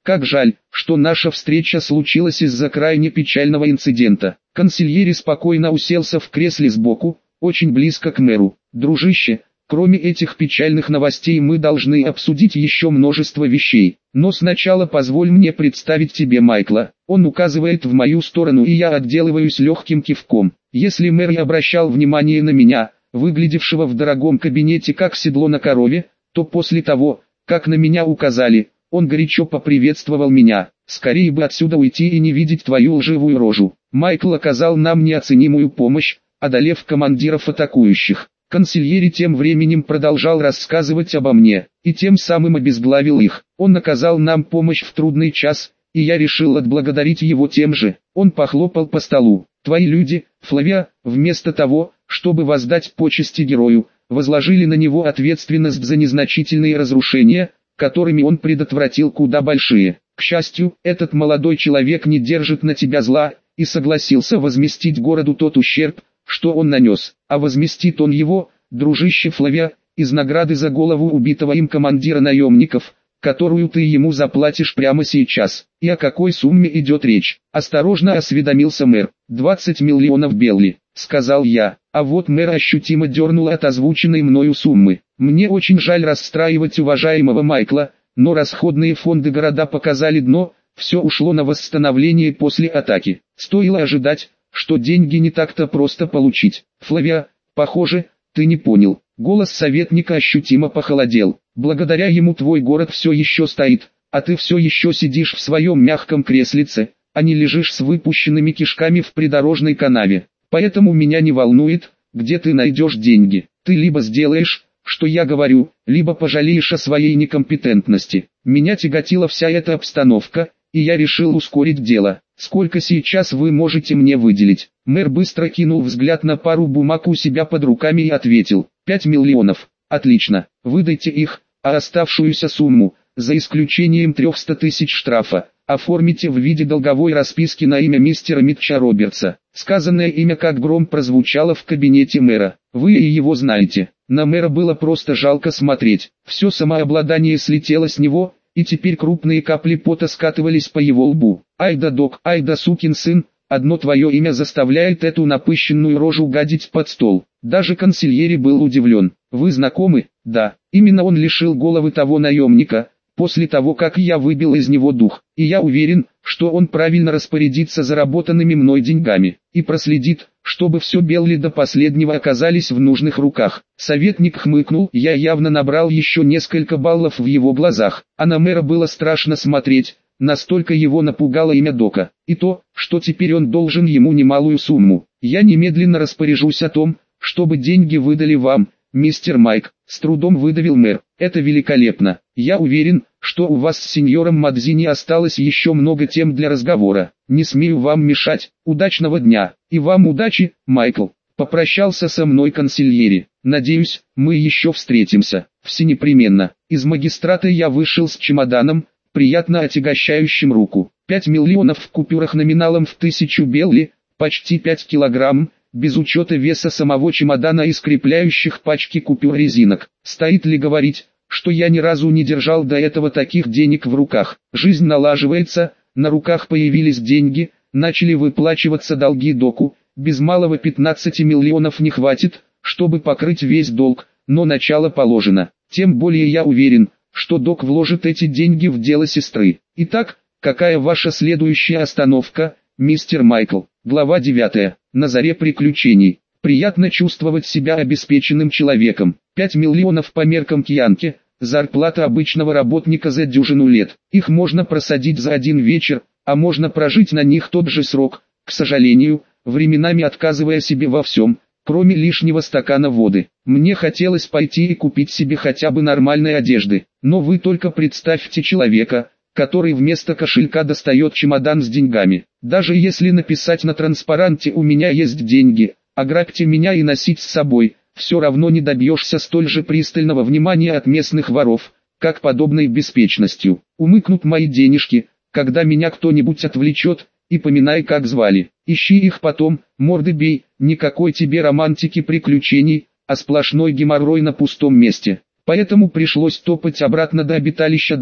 Как жаль, что наша встреча случилась из-за крайне печального инцидента. Консильери спокойно уселся в кресле сбоку, очень близко к мэру. Дружище, кроме этих печальных новостей мы должны обсудить еще множество вещей. Но сначала позволь мне представить тебе Майкла. Он указывает в мою сторону, и я отделываюсь легким кивком. Если мэр и обращал внимание на меня, выглядевшего в дорогом кабинете как седло на корове, то после того, как на меня указали, он горячо поприветствовал меня. Скорее бы отсюда уйти и не видеть твою лживую рожу. Майкл оказал нам неоценимую помощь, одолев командиров атакующих. Консильери тем временем продолжал рассказывать обо мне, и тем самым обезглавил их. Он оказал нам помощь в трудный час, и я решил отблагодарить его тем же. Он похлопал по столу. Твои люди, Флавия, вместо того, чтобы воздать почести герою, возложили на него ответственность за незначительные разрушения, которыми он предотвратил куда большие. К счастью, этот молодой человек не держит на тебя зла, и согласился возместить городу тот ущерб, что он нанес. А возместит он его, дружище Флавия, из награды за голову убитого им командира наемников, которую ты ему заплатишь прямо сейчас. И о какой сумме идет речь? Осторожно осведомился мэр. двадцать миллионов белли, сказал я. А вот мэр ощутимо дернул от озвученной мною суммы. Мне очень жаль расстраивать уважаемого Майкла, но расходные фонды города показали дно, все ушло на восстановление после атаки. Стоило ожидать, что деньги не так-то просто получить. Флавия, похоже, ты не понял. Голос советника ощутимо похолодел. Благодаря ему твой город все еще стоит, а ты все еще сидишь в своем мягком креслице, а не лежишь с выпущенными кишками в придорожной канаве. Поэтому меня не волнует, где ты найдешь деньги. Ты либо сделаешь, что я говорю, либо пожалеешь о своей некомпетентности. Меня тяготила вся эта обстановка, и я решил ускорить дело. Сколько сейчас вы можете мне выделить? Мэр быстро кинул взгляд на пару бумаг у себя под руками и ответил: пять миллионов. Отлично, выдайте их, а оставшуюся сумму, за исключением трехсот тысяч штрафа, оформите в виде долговой расписки на имя мистера Митча Робертса. Сказанное имя как гром прозвучало в кабинете мэра. Вы и его знаете. На мэра было просто жалко смотреть. Все самообладание слетело с него, и теперь крупные капли пота скатывались по его лбу. Ай да док, ай да сукин сын, одно твое имя заставляет эту напыщенную рожу гадить под стол. Даже консильери был удивлен. Вы знакомы? Да, именно он лишил головы того наемника, после того как я выбил из него дух. И я уверен, что он правильно распорядится заработанными мной деньгами, и проследит, чтобы все Белли до последнего оказались в нужных руках. Советник хмыкнул, я явно набрал еще несколько баллов в его глазах, а на мэра было страшно смотреть, настолько его напугало имя Дока, и то, что теперь он должен ему немалую сумму. Я немедленно распоряжусь о том, чтобы деньги выдали вам, мистер Майк, с трудом выдавил мэр. Это великолепно. Я уверен, что у вас с сеньором Мадзини осталось еще много тем для разговора. Не смею вам мешать. Удачного дня. И вам удачи, Майкл. Попрощался со мной консильери. Надеюсь, мы еще встретимся. Все непременно. Из магистрата я вышел с чемоданом, приятно отягощающим руку. Пять миллионов в купюрах номиналом в тысячу белли, почти пять килограмм, без учета веса самого чемодана и скрепляющих пачки купюр резинок. Стоит ли говорить, что я ни разу не держал до этого таких денег в руках? Жизнь налаживается, на руках появились деньги, начали выплачиваться долги Доку, без малого пятнадцати миллионов не хватит, чтобы покрыть весь долг, но начало положено. Тем более я уверен, что Док вложит эти деньги в дело сестры. Итак, какая ваша следующая остановка, мистер Майкл? Глава девятая. На заре приключений. Приятно чувствовать себя обеспеченным человеком. пять миллионов по меркам Кьянки, зарплата обычного работника за дюжину лет. Их можно просадить за один вечер, а можно прожить на них тот же срок, к сожалению, временами отказывая себе во всем, кроме лишнего стакана воды. Мне хотелось пойти и купить себе хотя бы нормальной одежды, но вы только представьте человека, который вместо кошелька достает чемодан с деньгами. Даже если написать на транспаранте «У меня есть деньги, ограбьте меня и носить с собой», все равно не добьешься столь же пристального внимания от местных воров, как подобной беспечностью. Умыкнут мои денежки, когда меня кто-нибудь отвлечет, и поминай как звали. Ищи их потом, морды бей, никакой тебе романтики приключений, а сплошной геморрой на пустом месте. Поэтому пришлось топать обратно до обиталища Дока,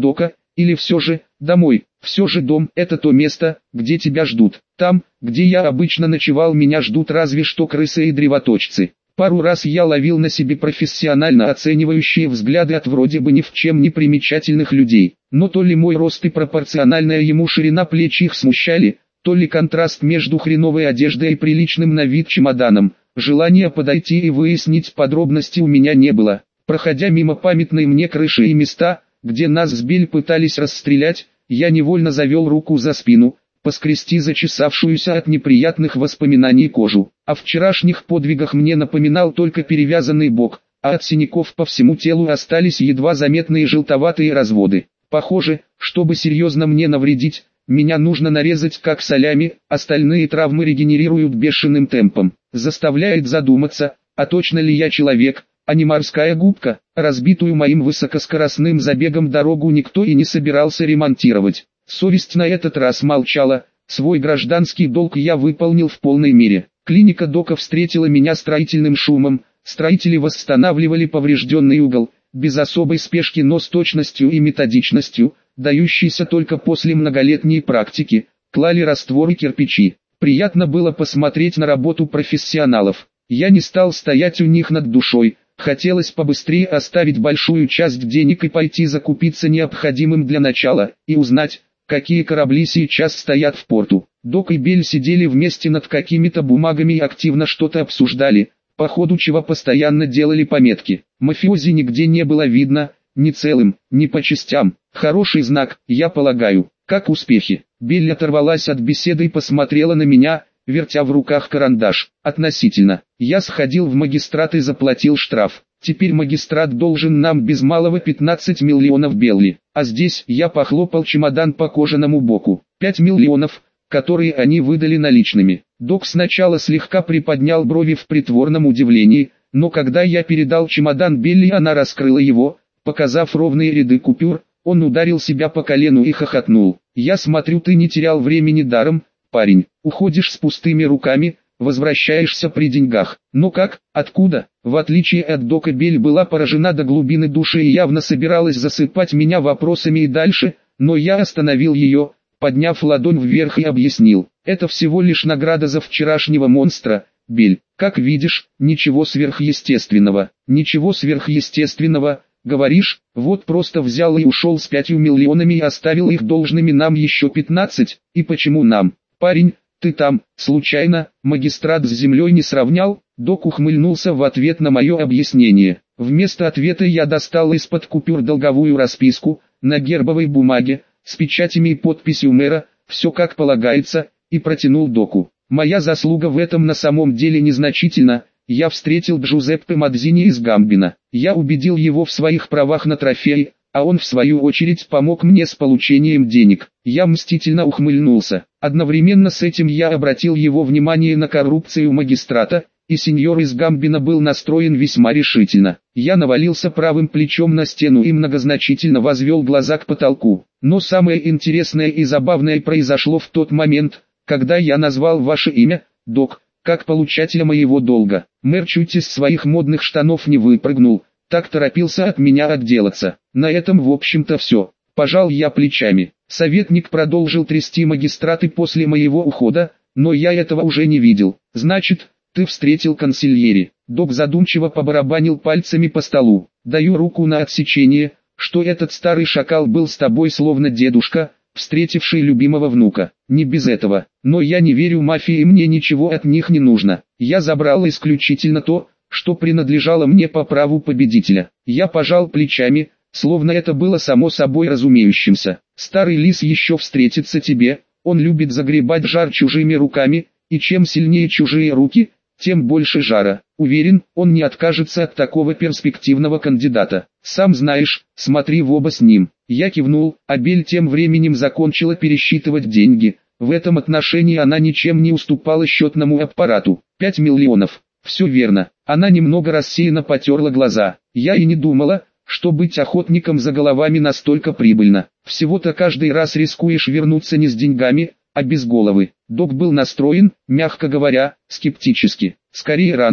Или все же, домой? Все же дом – это то место, где тебя ждут. Там, где я обычно ночевал, меня ждут разве что крысы и древоточцы. Пару раз я ловил на себе профессионально оценивающие взгляды от вроде бы ни в чем не примечательных людей. Но то ли мой рост и пропорциональная ему ширина плеч их смущали, то ли контраст между хреновой одеждой и приличным на вид чемоданом. Желания подойти и выяснить подробности у меня не было. Проходя мимо памятной мне крыши и места, где нас с Бель пытались расстрелять, я невольно завел руку за спину, поскрести зачесавшуюся от неприятных воспоминаний кожу. О вчерашних подвигах мне напоминал только перевязанный бок, а от синяков по всему телу остались едва заметные желтоватые разводы. Похоже, чтобы серьезно мне навредить, меня нужно нарезать как солями, остальные травмы регенерируют бешеным темпом. Заставляет задуматься, а точно ли я человек, а не морская губка. Разбитую моим высокоскоростным забегом дорогу никто и не собирался ремонтировать. Совесть на этот раз молчала, свой гражданский долг я выполнил в полной мере. Клиника Дока встретила меня строительным шумом, строители восстанавливали поврежденный угол, без особой спешки, но с точностью и методичностью, дающейся только после многолетней практики, клали раствор и кирпичи. Приятно было посмотреть на работу профессионалов. Я не стал стоять у них над душой, хотелось побыстрее оставить большую часть денег и пойти закупиться необходимым для начала, и узнать, какие корабли сейчас стоят в порту. Док и Бель сидели вместе над какими-то бумагами и активно что-то обсуждали, по ходу чего постоянно делали пометки. Мафиози нигде не было видно, ни целым, ни по частям. Хороший знак, я полагаю. Как успехи? Белль оторвалась от беседы и посмотрела на меня, вертя в руках карандаш. Относительно. Я сходил в магистрат и заплатил штраф. Теперь магистрат должен нам без малого пятнадцать миллионов белли. А здесь я похлопал чемодан по кожаному боку. пять миллионов, которые они выдали наличными. Док сначала слегка приподнял брови в притворном удивлении, но когда я передал чемодан Белли, она раскрыла его, показав ровные ряды купюр. Он ударил себя по колену и хохотнул. «Я смотрю, ты не терял времени даром, парень. Уходишь с пустыми руками, возвращаешься при деньгах. Но как, откуда?» В отличие от Дока, Бель была поражена до глубины души и явно собиралась засыпать меня вопросами и дальше, но я остановил ее, подняв ладонь вверх, и объяснил. «Это всего лишь награда за вчерашнего монстра, Бель. Как видишь, ничего сверхъестественного». «Ничего сверхъестественного, говоришь? Вот просто взял и ушел с пятью миллионами и оставил их должными нам еще пятнадцать, и почему нам? Парень, ты там, случайно, магистрат с землей не сравнял?» Док ухмыльнулся в ответ на мое объяснение. Вместо ответа я достал из-под купюр долговую расписку, на гербовой бумаге, с печатями и подписью мэра, все как полагается, и протянул Доку. Моя заслуга в этом на самом деле незначительна. Я встретил Джузеппе Мадзини из Гамбино. Я убедил его в своих правах на трофей, а он в свою очередь помог мне с получением денег. Я мстительно ухмыльнулся. Одновременно с этим я обратил его внимание на коррупцию магистрата, и сеньор из Гамбино был настроен весьма решительно. Я навалился правым плечом на стену и многозначительно возвел глаза к потолку. Но самое интересное и забавное произошло в тот момент, когда я назвал ваше имя, Док, как получателя моего долга. Мэр чуть из своих модных штанов не выпрыгнул, так торопился от меня отделаться. На этом в общем-то все. Пожал я плечами. Советник продолжил трясти магистраты после моего ухода, но я этого уже не видел. Значит, ты встретил консильери. Док задумчиво побарабанил пальцами по столу. Даю руку на отсечение, что этот старый шакал был с тобой словно дедушка, встретивший любимого внука. Не без этого. Но я не верю мафии, и мне ничего от них не нужно. Я забрал исключительно то, что принадлежало мне по праву победителя. Я пожал плечами, словно это было само собой разумеющимся. Старый лис еще встретится тебе, он любит загребать жар чужими руками, и чем сильнее чужие руки, тем больше жара. Уверен, он не откажется от такого перспективного кандидата. Сам знаешь, смотри в оба с ним. Я кивнул, а Бель тем временем закончила пересчитывать деньги. В этом отношении она ничем не уступала счетному аппарату. Пять миллионов. Все верно. Она немного рассеянно потерла глаза. Я и не думала, что быть охотником за головами настолько прибыльно. Всего-то каждый раз рискуешь вернуться не с деньгами, а без головы. Док был настроен, мягко говоря, скептически. Скорее рано,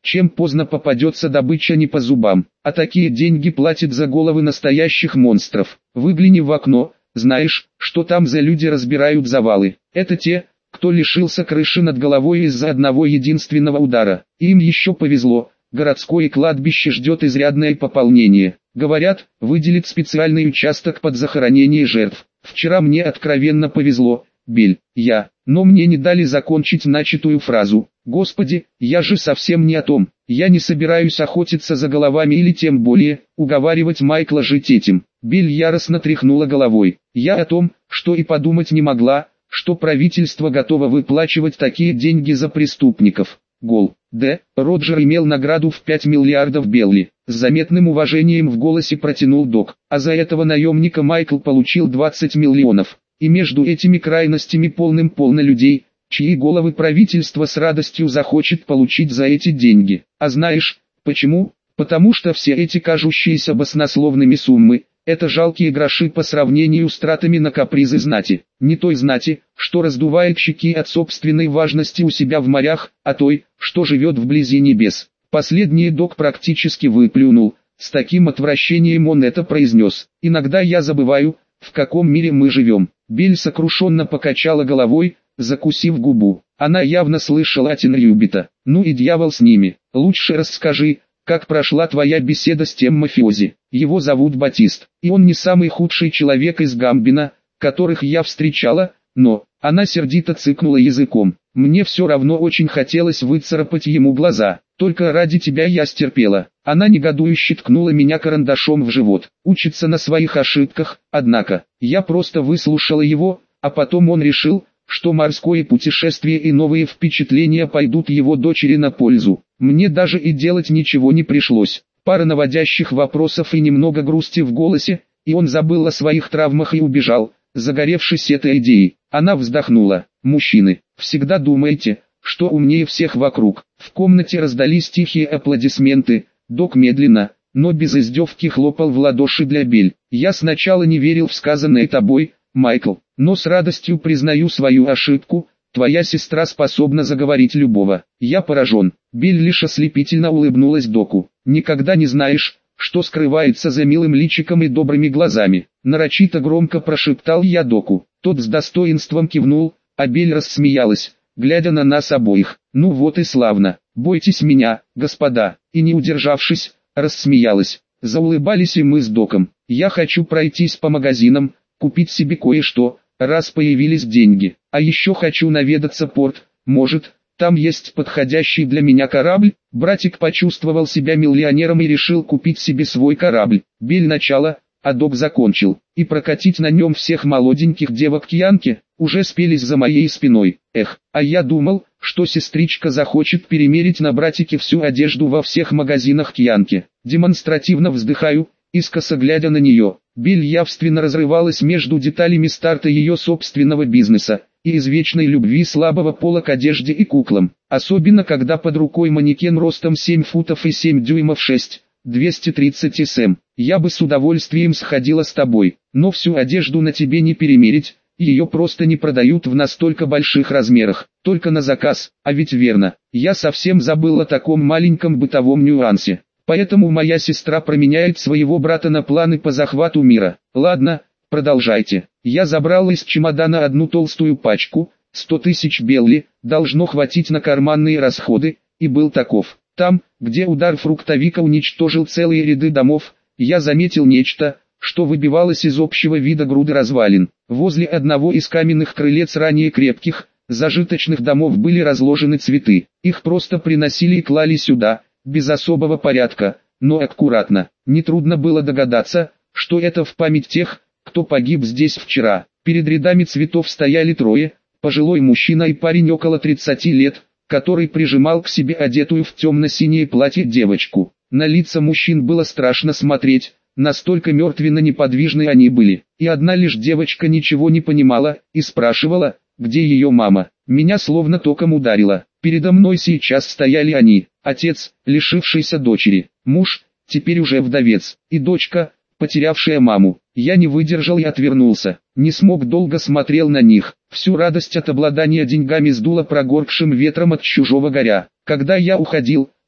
Чем поздно попадется добыча не по зубам, а такие деньги платят за головы настоящих монстров. Выгляни в окно, знаешь, что там за люди разбирают завалы. Это те, кто лишился крыши над головой из-за одного единственного удара. Им еще повезло, городское кладбище ждет изрядное пополнение. Говорят, выделит специальный участок под захоронение жертв. Вчера мне откровенно повезло, Бель, я, но мне не дали закончить начатую фразу. Господи, я же совсем не о том. Я не собираюсь охотиться за головами или тем более, уговаривать Майкла жить этим. Бель яростно тряхнула головой. Я о том, что и подумать не могла, что правительство готово выплачивать такие деньги за преступников. Гол. Д. Роджер имел награду в пять миллиардов Белли. С заметным уважением в голосе протянул Док. А за этого наемника Майкл получил двадцать миллионов. И между этими крайностями полным-полно людей, чьи головы правительство с радостью захочет получить за эти деньги. А знаешь, почему? Потому что все эти кажущиеся баснословными суммы, это жалкие гроши по сравнению с тратами на капризы знати. Не той знати, что раздувает щеки от собственной важности у себя в морях, а той, что живет вблизи небес. Последний Док практически выплюнул. С таким отвращением он это произнес. Иногда я забываю, в каком мире мы живем. Бель сокрушенно покачала головой, закусив губу. Она явно слышала о Тенрюбита. Ну и дьявол с ними. Лучше расскажи, как прошла твоя беседа с тем мафиози. Его зовут Батист, и он не самый худший человек из Гамбина, которых я встречала, но... Она сердито цыкнула языком. Мне все равно очень хотелось выцарапать ему глаза. Только ради тебя я стерпела. Она негодующе ткнула меня карандашом в живот. Учится на своих ошибках, однако. Я просто выслушала его, а потом он решил, что морское путешествие и новые впечатления пойдут его дочери на пользу. Мне даже и делать ничего не пришлось. Пара наводящих вопросов и немного грусти в голосе, и он забыл о своих травмах и убежал, загоревшись этой идеей. Она вздохнула. Мужчины, всегда думаете, что умнее всех вокруг. В комнате раздались тихие аплодисменты. Док медленно, но без издевки хлопал в ладоши для Бель. Я сначала не верил в сказанное тобой, Майкл, но с радостью признаю свою ошибку. Твоя сестра способна заговорить любого. Я поражен. Бель лишь ослепительно улыбнулась Доку. Никогда не знаешь, что скрывается за милым личиком и добрыми глазами. Нарочито громко прошептал я Доку. Тот с достоинством кивнул, а Бель рассмеялась, глядя на нас обоих. Ну вот и славно. Бойтесь меня, господа. И не удержавшись, рассмеялась. Заулыбались и мы с Доком. Я хочу пройтись по магазинам, купить себе кое-что, раз появились деньги. А еще хочу наведаться в порт, может, там есть подходящий для меня корабль. Братик почувствовал себя миллионером и решил купить себе свой корабль. Бель начала, а Док закончил. И прокатить на нем всех молоденьких девок Кьянки, уже спелись за моей спиной. Эх, а я думал, что сестричка захочет перемерить на братике всю одежду во всех магазинах Кьянки. Демонстративно вздыхаю, искоса глядя на нее. Бель явственно разрывалась между деталями старта ее собственного бизнеса и извечной любви слабого пола к одежде и куклам. Особенно когда под рукой манекен ростом семь футов и семь дюймов шесть, двести тридцать сантиметров. Я бы с удовольствием сходила с тобой, но всю одежду на тебе не перемерить, ее просто не продают в настолько больших размерах, только на заказ. А ведь верно, я совсем забыл о таком маленьком бытовом нюансе. Поэтому моя сестра променяет своего брата на планы по захвату мира. Ладно, продолжайте. Я забрал из чемодана одну толстую пачку, сто тысяч Белли, должно хватить на карманные расходы, и был таков. Там, где удар фруктовика уничтожил целые ряды домов, я заметил нечто, что выбивалось из общего вида груды развалин. Возле одного из каменных крылец ранее крепких, зажиточных домов были разложены цветы. Их просто приносили и клали сюда, без особого порядка, но аккуратно. Нетрудно было догадаться, что это в память тех, кто погиб здесь вчера. Перед рядами цветов стояли трое, пожилой мужчина и парень около тридцати лет, который прижимал к себе одетую в темно-синее платье девочку. На лица мужчин было страшно смотреть, настолько мертвенно-неподвижны они были. И одна лишь девочка ничего не понимала, и спрашивала, где ее мама. Меня словно током ударило. Передо мной сейчас стояли они, отец, лишившийся дочери, муж, теперь уже вдовец, и дочка, потерявшая маму. Я не выдержал и отвернулся, не смог долго смотрел на них. Всю радость от обладания деньгами сдуло прогоркшим ветром от чужого горя. Когда я уходил,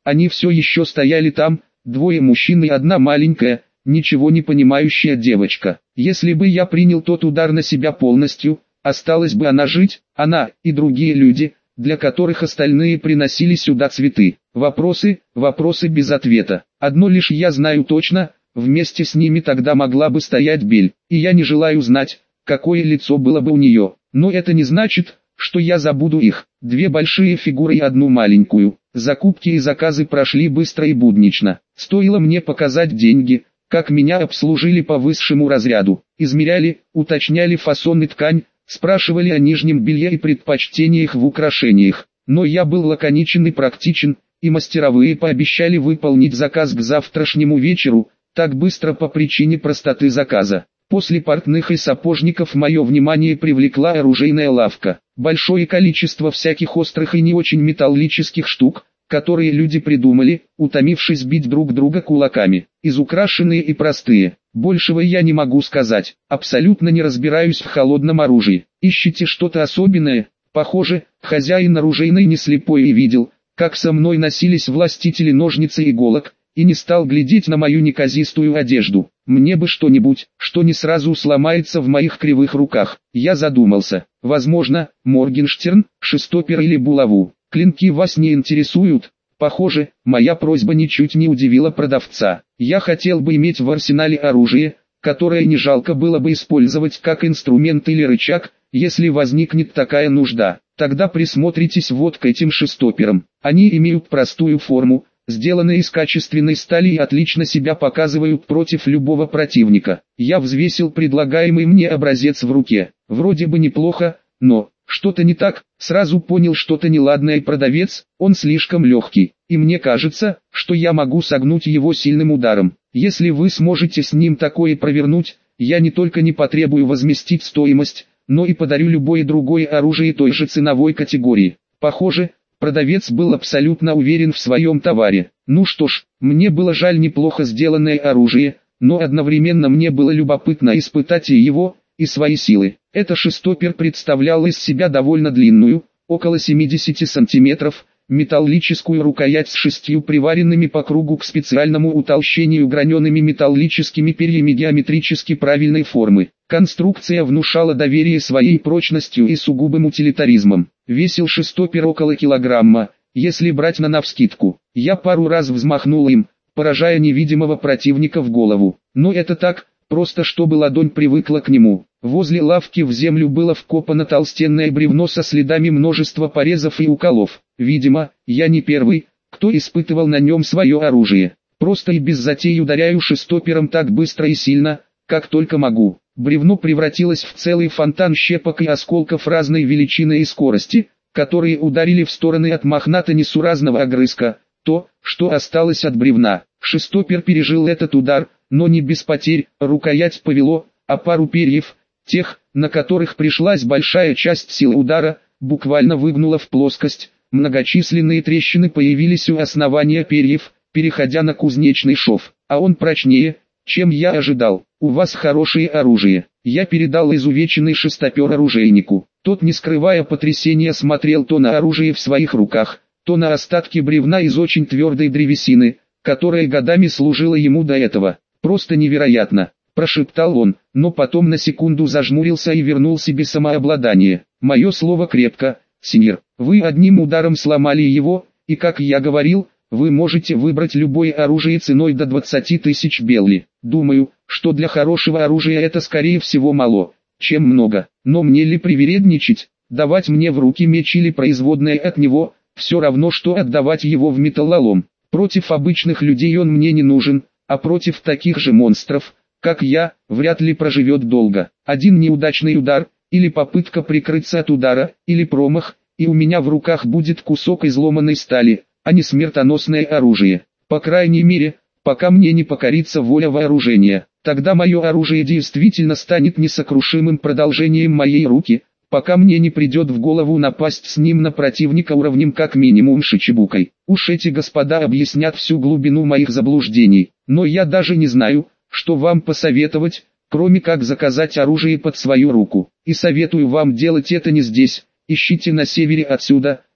Они все еще стояли там, двое мужчин и одна маленькая, ничего не понимающая девочка. Если бы я принял тот удар на себя полностью, осталась бы она жить, она и другие люди, для которых остальные приносили сюда цветы. Вопросы, вопросы без ответа. Одно лишь я знаю точно, вместе с ними тогда могла бы стоять Бель, и я не желаю знать, какое лицо было бы у нее. Но это не значит, что я забуду их. Две большие фигуры и одну маленькую. Закупки и заказы прошли быстро и буднично. Стоило мне показать деньги, как меня обслужили по высшему разряду. Измеряли, уточняли фасон и ткань, спрашивали о нижнем белье и предпочтениях в украшениях. Но я был лаконичен и практичен, и мастеровые пообещали выполнить заказ к завтрашнему вечеру, так быстро по причине простоты заказа. После портных и сапожников мое внимание привлекла оружейная лавка. Большое количество всяких острых и не очень металлических штук, которые люди придумали, утомившись бить друг друга кулаками. Изукрашенные и простые. Большего я не могу сказать. Абсолютно не разбираюсь в холодном оружии. Ищете что-то особенное? Похоже, хозяин оружейной не слепой и видел, как со мной носились властители ножниц и иголок, и не стал глядеть на мою неказистую одежду. Мне бы что-нибудь, что не сразу сломается в моих кривых руках. Я задумался. Возможно, Моргенштерн, Шестопер или булаву. Клинки вас не интересуют? Похоже, моя просьба ничуть не удивила продавца. Я хотел бы иметь в арсенале оружие, которое не жалко было бы использовать как инструмент или рычаг, если возникнет такая нужда. Тогда присмотритесь вот к этим шестоперам. Они имеют простую форму, сделанные из качественной стали и отлично себя показывают против любого противника. Я взвесил предлагаемый мне образец в руке. Вроде бы неплохо, но что-то не так. Сразу понял что-то неладное продавец, он слишком легкий. И мне кажется, что я могу согнуть его сильным ударом. Если вы сможете с ним такое провернуть, я не только не потребую возместить стоимость, но и подарю любое другое оружие той же ценовой категории. Похоже, продавец был абсолютно уверен в своем товаре. Ну что ж, мне было жаль неплохо сделанное оружие, но одновременно мне было любопытно испытать и его, и свои силы. Это шестопер представлял из себя довольно длинную, около семидесяти сантиметров, металлическую рукоять с шестью приваренными по кругу к специальному утолщению гранеными металлическими перьями геометрически правильной формы. Конструкция внушала доверие своей прочностью и сугубым утилитаризмом. Весил шестопер около килограмма, если брать на навскидку. Я пару раз взмахнул им, поражая невидимого противника в голову. Но это так, просто чтобы ладонь привыкла к нему. Возле лавки в землю было вкопано толстенное бревно со следами множества порезов и уколов. Видимо, я не первый, кто испытывал на нем свое оружие. Просто и без затей ударяю шестопером так быстро и сильно, как только могу. Бревно превратилось в целый фонтан щепок и осколков разной величины и скорости, которые ударили в стороны от мохнато-несуразного огрызка, то, что осталось от бревна. Шестопер пережил этот удар, но не без потерь, рукоять повело, а пару перьев, тех, на которых пришлась большая часть силы удара, буквально выгнула в плоскость. Многочисленные трещины появились у основания перьев, переходя на кузнечный шов, а он прочнее, чем я ожидал. У вас хорошее оружие. Я передал изувеченный шестопер оружейнику. Тот, не скрывая потрясения, смотрел то на оружие в своих руках, то на остатки бревна из очень твердой древесины, которая годами служила ему до этого. Просто невероятно, прошептал он, но потом на секунду зажмурился и вернул себе самообладание. Мое слово крепко, сеньор. Вы одним ударом сломали его, и, как я говорил, вы можете выбрать любое оружие ценой до двадцати тысяч белли. Думаю, что для хорошего оружия это скорее всего мало, чем много. Но мне ли привередничать, давать мне в руки меч или производное от него, все равно что отдавать его в металлолом. Против обычных людей он мне не нужен, а против таких же монстров, как я, вряд ли проживет долго. Один неудачный удар, или попытка прикрыться от удара, или промах, и у меня в руках будет кусок изломанной стали, а не смертоносное оружие. По крайней мере, пока мне не покорится воля вооружения. Тогда мое оружие действительно станет несокрушимым продолжением моей руки, пока мне не придет в голову напасть с ним на противника уровнем как минимум шичибукой. Уж эти господа объяснят всю глубину моих заблуждений, но я даже не знаю, что вам посоветовать, кроме как заказать оружие под свою руку. И советую вам делать это не здесь, ищите на севере отсюда,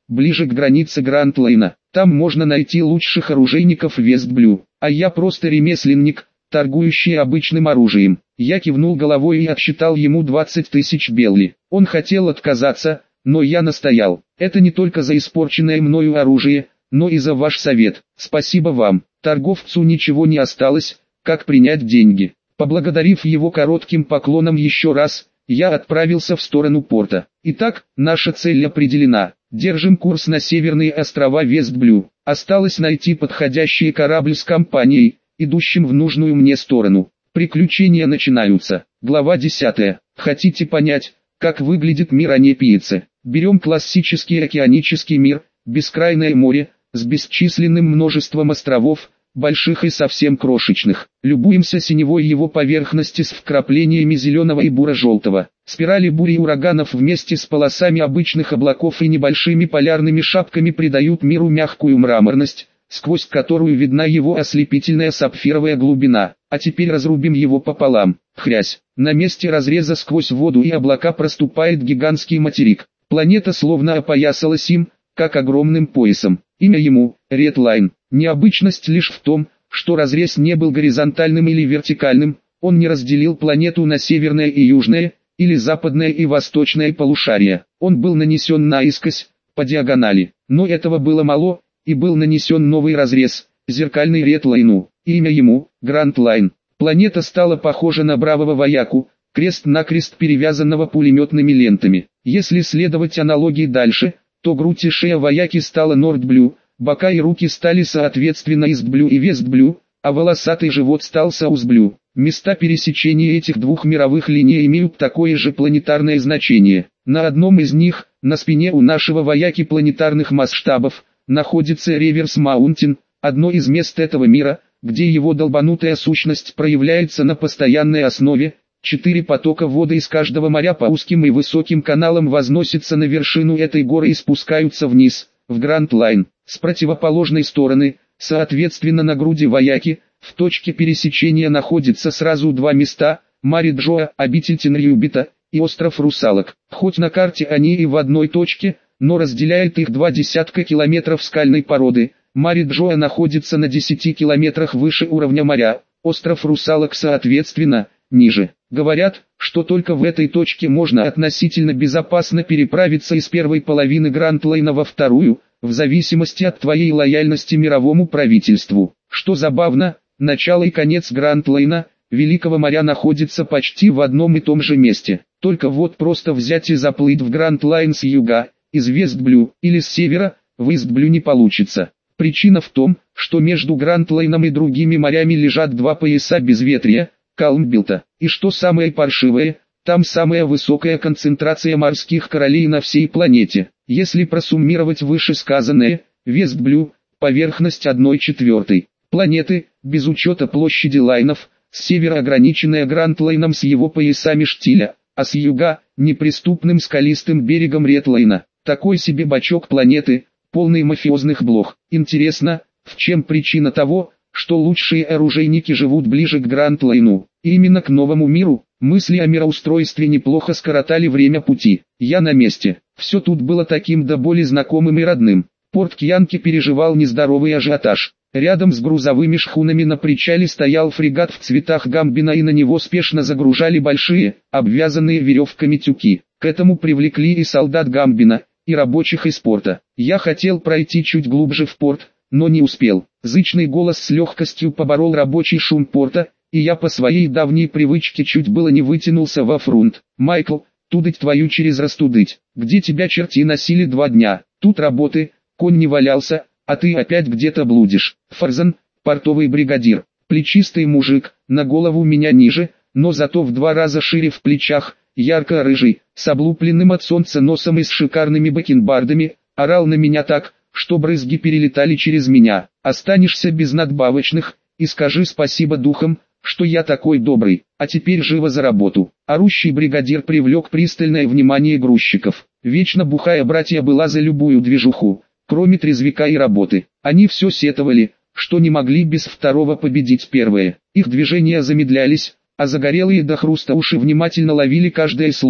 ближе к границе Гранд-Лайна. Там можно найти лучших оружейников Вестблю. А я просто ремесленник, торгующий обычным оружием. Я кивнул головой и отсчитал ему двадцать тысяч белли. Он хотел отказаться, но я настоял. Это не только за испорченное мною оружие, но и за ваш совет. Спасибо вам. Торговцу ничего не осталось, как принять деньги. Поблагодарив его коротким поклоном еще раз, я отправился в сторону порта. Итак, наша цель определена. Держим курс на северные острова Вестблю. Осталось найти подходящий корабль с компанией, идущим в нужную мне сторону. Приключения начинаются. Глава десятая. Хотите понять, как выглядит мир Анепиицы? Берем классический океанический мир, бескрайное море, с бесчисленным множеством островов, больших и совсем крошечных. Любуемся синевой его поверхности с вкраплениями зеленого и буро-желтого. Спирали бурь и ураганов вместе с полосами обычных облаков и небольшими полярными шапками придают миру мягкую мраморность, сквозь которую видна его ослепительная сапфировая глубина. А теперь разрубим его пополам. Хрясь. На месте разреза сквозь воду и облака проступает гигантский материк. Планета словно опоясалась им, как огромным поясом. Имя ему – Редлайн. Необычность лишь в том, что разрез не был горизонтальным или вертикальным, он не разделил планету на северное и южное, или западное и восточное полушария. Он был нанесен наискось, по диагонали. Но этого было мало, и был нанесен новый разрез, зеркальный Редлайну. Имя ему – Гранд-Лайн. Планета стала похожа на бравого вояку, крест-накрест перевязанного пулеметными лентами. Если следовать аналогии дальше, то грудь и шея вояки стала Нордблю, бока и руки стали соответственно Истблю и Вестблю, а волосатый живот стал Саусблю. Места пересечения этих двух мировых линий имеют такое же планетарное значение. На одном из них, на спине у нашего вояки планетарных масштабов, находится Реверс Маунтин, одно из мест этого мира, где его долбанутая сущность проявляется на постоянной основе. Четыре потока воды из каждого моря по узким и высоким каналам возносятся на вершину этой горы и спускаются вниз, в Гранд-Лайн. С противоположной стороны, соответственно на груди вояки, в точке пересечения находятся сразу два места, Мари-Джоа, обитель Тенриубита, и остров Русалок. Хоть на карте они и в одной точке, но разделяет их два десятка километров скальной породы. Мари-Джоа находится на десяти километрах выше уровня моря, остров Русалок соответственно, ниже. Говорят, что только в этой точке можно относительно безопасно переправиться из первой половины Гранд-Лайна во вторую, в зависимости от твоей лояльности мировому правительству. Что забавно, начало и конец Гранд-Лайна, Великого моря находятся почти в одном и том же месте. Только вот просто взять и заплыть в Гранд-Лайн с юга, из Вестблю, или с севера, в Истблю не получится. Причина в том, что между Гранд-Лайном и другими морями лежат два пояса безветрия, Калмбилта. И что самое паршивое, там самая высокая концентрация морских коралей на всей планете. Если просуммировать вышесказанное, Вестблю – поверхность одной четвертой планеты, без учета площади лайнов, с севера ограниченная Гранд-Лайном с его поясами штиля, а с юга – неприступным скалистым берегом Редлайна. Такой себе бачок планеты, полный мафиозных блох. Интересно, в чем причина того, что лучшие оружейники живут ближе к Гранд-Лайну? И именно к новому миру. Мысли о мироустройстве неплохо скоротали время пути. Я на месте. Все тут было таким до боли знакомым и родным. Порт Кьянки переживал нездоровый ажиотаж. Рядом с грузовыми шхунами на причале стоял фрегат в цветах гамбина, и на него спешно загружали большие, обвязанные веревками тюки. К этому привлекли и солдат гамбина, и рабочих из порта. Я хотел пройти чуть глубже в порт, но не успел. Зычный голос с легкостью поборол рабочий шум порта, и я по своей давней привычке чуть было не вытянулся во фрунт. «Майкл, тудыть твою через растудыть. Где тебя черти носили два дня? Тут работы, конь не валялся, а ты опять где-то блудишь». Фарзан, портовый бригадир, плечистый мужик, на голову меня ниже, но зато в два раза шире в плечах, ярко-рыжий, с облупленным от солнца носом и с шикарными бакенбардами, орал на меня так, что брызги перелетали через меня. «Останешься без надбавочных, и скажи спасибо духам, что я такой добрый, а теперь живо за работу». Орущий бригадир привлек пристальное внимание грузчиков. Вечно бухая братья была за любую движуху, кроме трезвика и работы. Они все сетовали, что не могли без второго победить первое. Их движения замедлялись, а загорелые до хруста уши внимательно ловили каждое слово,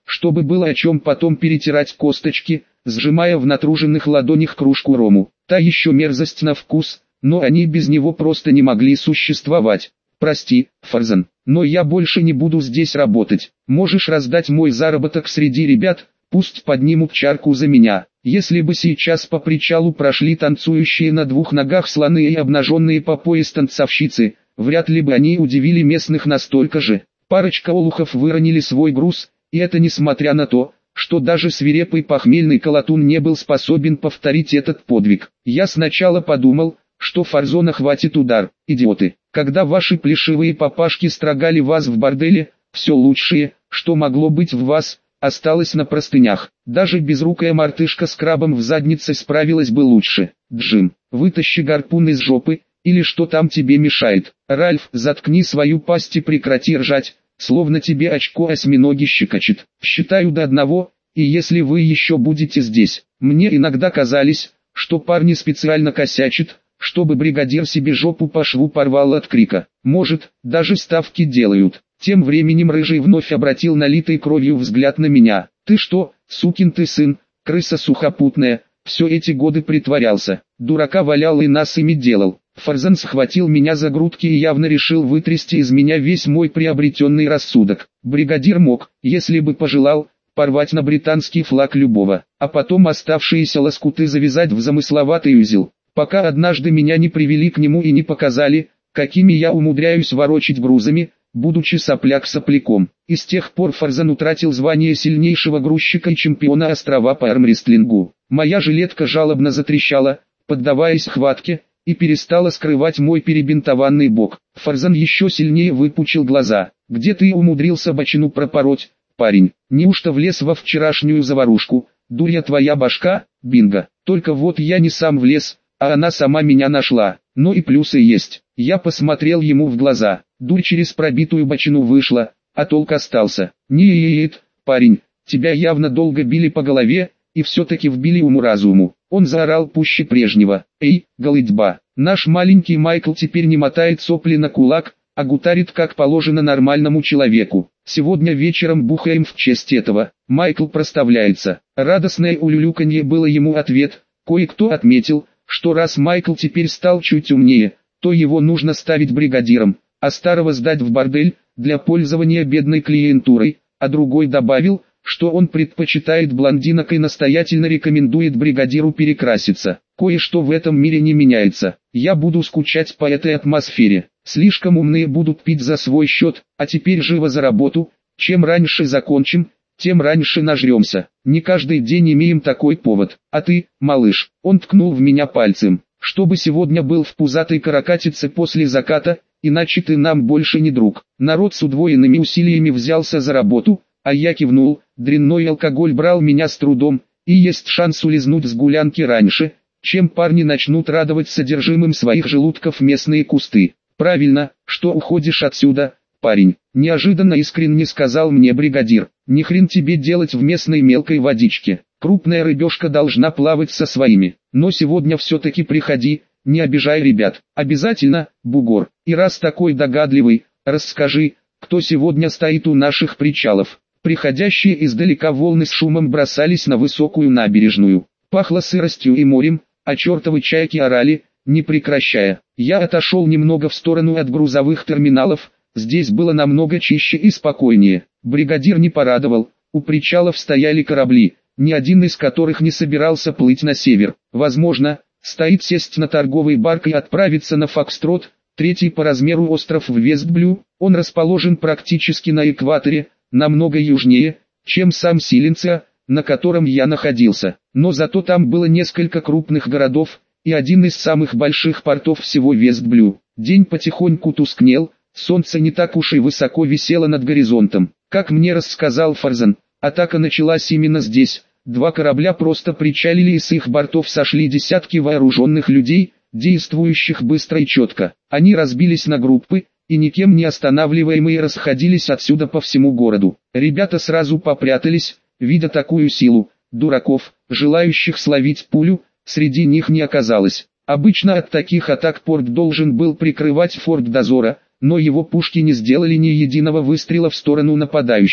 чтобы было о чем потом перетирать косточки, сжимая в натруженных ладонях кружку рому. Та еще мерзость на вкус, но они без него просто не могли существовать. Прости, Фарзан, но я больше не буду здесь работать. Можешь раздать мой заработок среди ребят, пусть поднимут чарку за меня. Если бы сейчас по причалу прошли танцующие на двух ногах слоны и обнаженные по пояс танцовщицы, вряд ли бы они удивили местных настолько же. Парочка олухов выронили свой груз, и это несмотря на то, что даже свирепый похмельный колотун не был способен повторить этот подвиг. Я сначала подумал, что Фарзона хватит удар, идиоты. Когда ваши плешивые папашки строгали вас в борделе, все лучшее, что могло быть в вас, осталось на простынях. Даже безрукая мартышка с крабом в заднице справилась бы лучше. Джим, вытащи гарпун из жопы, или что там тебе мешает. Ральф, заткни свою пасть и прекрати ржать, словно тебе очко осьминоги щекочет. Считаю до одного, и если вы еще будете здесь. Мне иногда казались, что парни специально косячат, чтобы бригадир себе жопу по шву порвал от крика. Может, даже ставки делают. Тем временем Рыжий вновь обратил налитой кровью взгляд на меня. Ты что, сукин ты сын, крыса сухопутная, все эти годы притворялся, дурака валял и нас ими делал. Фарзан схватил меня за грудки и явно решил вытрясти из меня весь мой приобретенный рассудок. Бригадир мог, если бы пожелал, порвать на британский флаг любого, а потом оставшиеся лоскуты завязать в замысловатый узел, пока однажды меня не привели к нему и не показали, какими я умудряюсь ворочить грузами, будучи сопляк сопляком. И с тех пор Фарзан утратил звание сильнейшего грузчика и чемпиона острова по армрестлингу. Моя жилетка жалобно затрещала, поддаваясь хватке, и перестала скрывать мой перебинтованный бок. Фарзан еще сильнее выпучил глаза. «Где ты умудрился бочину пропороть, парень? Неужто влез во вчерашнюю заварушку? Дурья твоя башка, бинго. Только вот я не сам влез, а она сама меня нашла. Но и плюсы есть». Я посмотрел ему в глаза. Дурь через пробитую бочину вышла, а толк остался. «Не-е-е-ет, парень, тебя явно долго били по голове, и все-таки вбили уму-разуму». Он заорал пуще прежнего. «Эй, голыдьба, наш маленький Майкл теперь не мотает сопли на кулак, а гутарит как положено нормальному человеку. Сегодня вечером бухаем в честь этого». Майкл проставляется. Радостное улюлюканье было ему ответ. Кое-кто отметил, что раз Майкл теперь стал чуть умнее, то его нужно ставить бригадиром, а старого сдать в бордель, для пользования бедной клиентурой, а другой добавил, что он предпочитает блондинок и настоятельно рекомендует бригадиру перекраситься. Кое-что в этом мире не меняется. Я буду скучать по этой атмосфере. Слишком умные будут пить за свой счет, а теперь живо за работу. Чем раньше закончим, тем раньше нажремся. Не каждый день имеем такой повод. А ты, малыш, он ткнул в меня пальцем, чтобы сегодня был в пузатой каракатице после заката, иначе ты нам больше не друг. Народ с удвоенными усилиями взялся за работу, а я кивнул. Дрянной алкоголь брал меня с трудом, и есть шанс улизнуть с гулянки раньше, чем парни начнут радовать содержимым своих желудков местные кусты. «Правильно, что уходишь отсюда, парень», — неожиданно искренне сказал мне бригадир. «Ни хрен тебе делать в местной мелкой водичке. Крупная рыбешка должна плавать со своими. Но сегодня все-таки приходи, не обижай ребят. Обязательно, бугор. И раз такой догадливый, расскажи, кто сегодня стоит у наших причалов». Приходящие издалека волны с шумом бросались на высокую набережную. Пахло сыростью и морем, а чертовы чайки орали, не прекращая. Я отошел немного в сторону от грузовых терминалов, здесь было намного чище и спокойнее. Бригадир не порадовал, у причалов стояли корабли, ни один из которых не собирался плыть на север. Возможно, стоит сесть на торговый барк и отправиться на Фокстрот, третий по размеру остров в Вестблю. Он расположен практически на экваторе, намного южнее, чем сам Силенция, на котором я находился. Но зато там было несколько крупных городов, и один из самых больших портов всего Вестблю. День потихоньку тускнел, солнце не так уж и высоко висело над горизонтом. Как мне рассказал Фарзан, атака началась именно здесь. Два корабля просто причалили и с их бортов сошли десятки вооруженных людей, действующих быстро и четко. Они разбились на группы, и никем не останавливаемые расходились отсюда по всему городу. Ребята сразу попрятались, видя такую силу. Дураков, желающих словить пулю, среди них не оказалось. Обычно от таких атак порт должен был прикрывать форт дозора, но его пушки не сделали ни единого выстрела в сторону нападающих.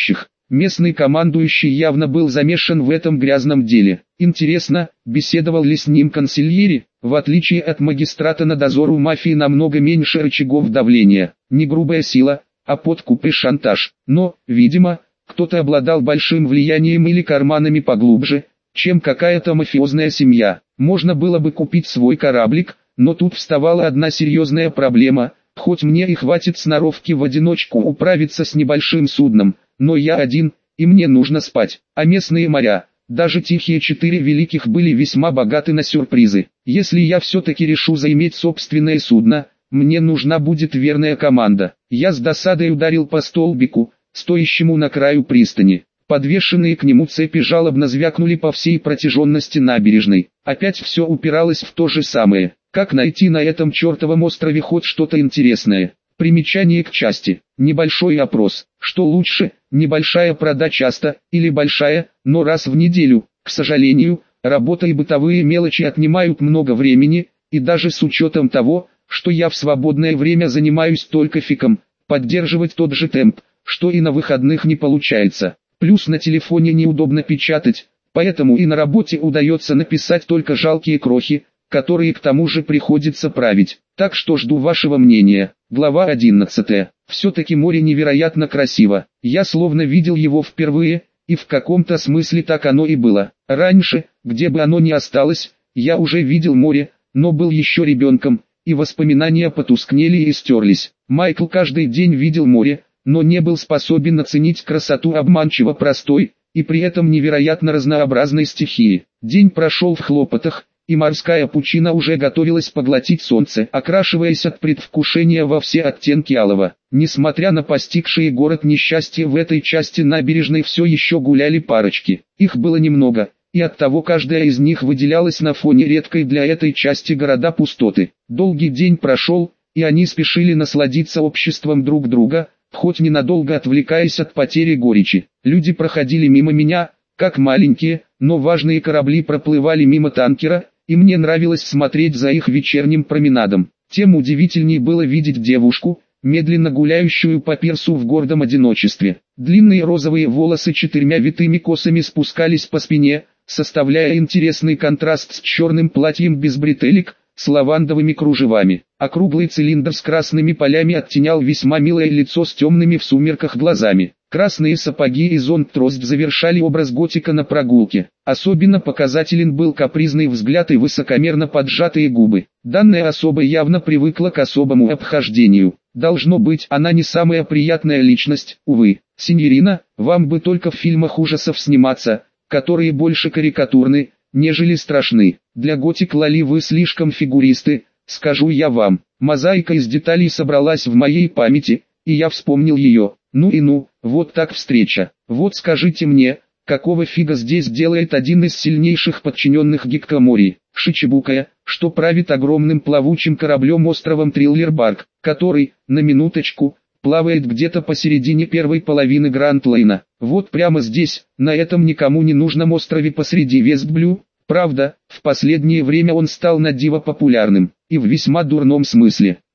Местный командующий явно был замешан в этом грязном деле. Интересно, беседовал ли с ним консильери? В отличие от магистрата на дозор у мафии намного меньше рычагов давления. Не грубая сила, а подкуп и шантаж. Но, видимо, кто-то обладал большим влиянием или карманами поглубже, чем какая-то мафиозная семья. Можно было бы купить свой кораблик, но тут вставала одна серьезная проблема. Хоть мне и хватит сноровки в одиночку управиться с небольшим судном, но я один, и мне нужно спать. А местные моря, даже тихие четыре великих, были весьма богаты на сюрпризы. Если я все-таки решу заиметь собственное судно, мне нужна будет верная команда. Я с досадой ударил по столбику, стоящему на краю пристани. Подвешенные к нему цепи жалобно звякнули по всей протяженности набережной. Опять все упиралось в то же самое. Как найти на этом чертовом острове хоть что-то интересное? Примечание к части. Небольшой опрос. Что лучше, небольшая прода часто, или большая, но раз в неделю? К сожалению, работа и бытовые мелочи отнимают много времени, и даже с учетом того, что я в свободное время занимаюсь только фиком, поддерживать тот же темп, что и на выходных, не получается. Плюс на телефоне неудобно печатать, поэтому и на работе удается написать только жалкие крохи, которые к тому же приходится править. Так что жду вашего мнения. Глава одиннадцатая. Все-таки море невероятно красиво. Я словно видел его впервые, и в каком-то смысле так оно и было. Раньше, где бы оно ни осталось, я уже видел море, но был еще ребенком, и воспоминания потускнели и стерлись. Майкл каждый день видел море, но не был способен оценить красоту обманчиво простой, и при этом невероятно разнообразной стихии. День прошел в хлопотах, и морская пучина уже готовилась поглотить солнце, окрашиваясь от предвкушения во все оттенки алого. Несмотря на постигшие город несчастье, в этой части набережной все еще гуляли парочки. Их было немного, и оттого каждая из них выделялась на фоне редкой для этой части города пустоты. Долгий день прошел, и они спешили насладиться обществом друг друга, хоть ненадолго отвлекаясь от потери горечи. Люди проходили мимо меня, как маленькие, но важные корабли проплывали мимо танкера, и мне нравилось смотреть за их вечерним променадом. Тем удивительней было видеть девушку, медленно гуляющую по пирсу в гордом одиночестве. Длинные розовые волосы четырьмя витыми косами спускались по спине, составляя интересный контраст с черным платьем без бретелек, с лавандовыми кружевами. Округлый цилиндр с красными полями оттенял весьма милое лицо с темными в сумерках глазами. Красные сапоги и зонт-трость завершали образ готика на прогулке. Особенно показателен был капризный взгляд и высокомерно поджатые губы. Данная особа явно привыкла к особому обхождению. Должно быть, она не самая приятная личность, увы. Синьорина, вам бы только в фильмах ужасов сниматься, которые больше карикатурны, нежели страшны. Для готик Лали вы слишком фигуристы, скажу я вам. Мозаика из деталей собралась в моей памяти, и я вспомнил ее. Ну и ну, вот так встреча. Вот скажите мне, какого фига здесь делает один из сильнейших подчиненных Гиккомори, Шичибукая, что правит огромным плавучим кораблем островом Триллер-Барк, который, на минуточку, плавает где-то посередине первой половины Гранд-Лейна. Вот прямо здесь, на этом никому не нужном острове посреди Вестблю. Правда, в последнее время он стал на диво популярным, и в весьма дурном смысле.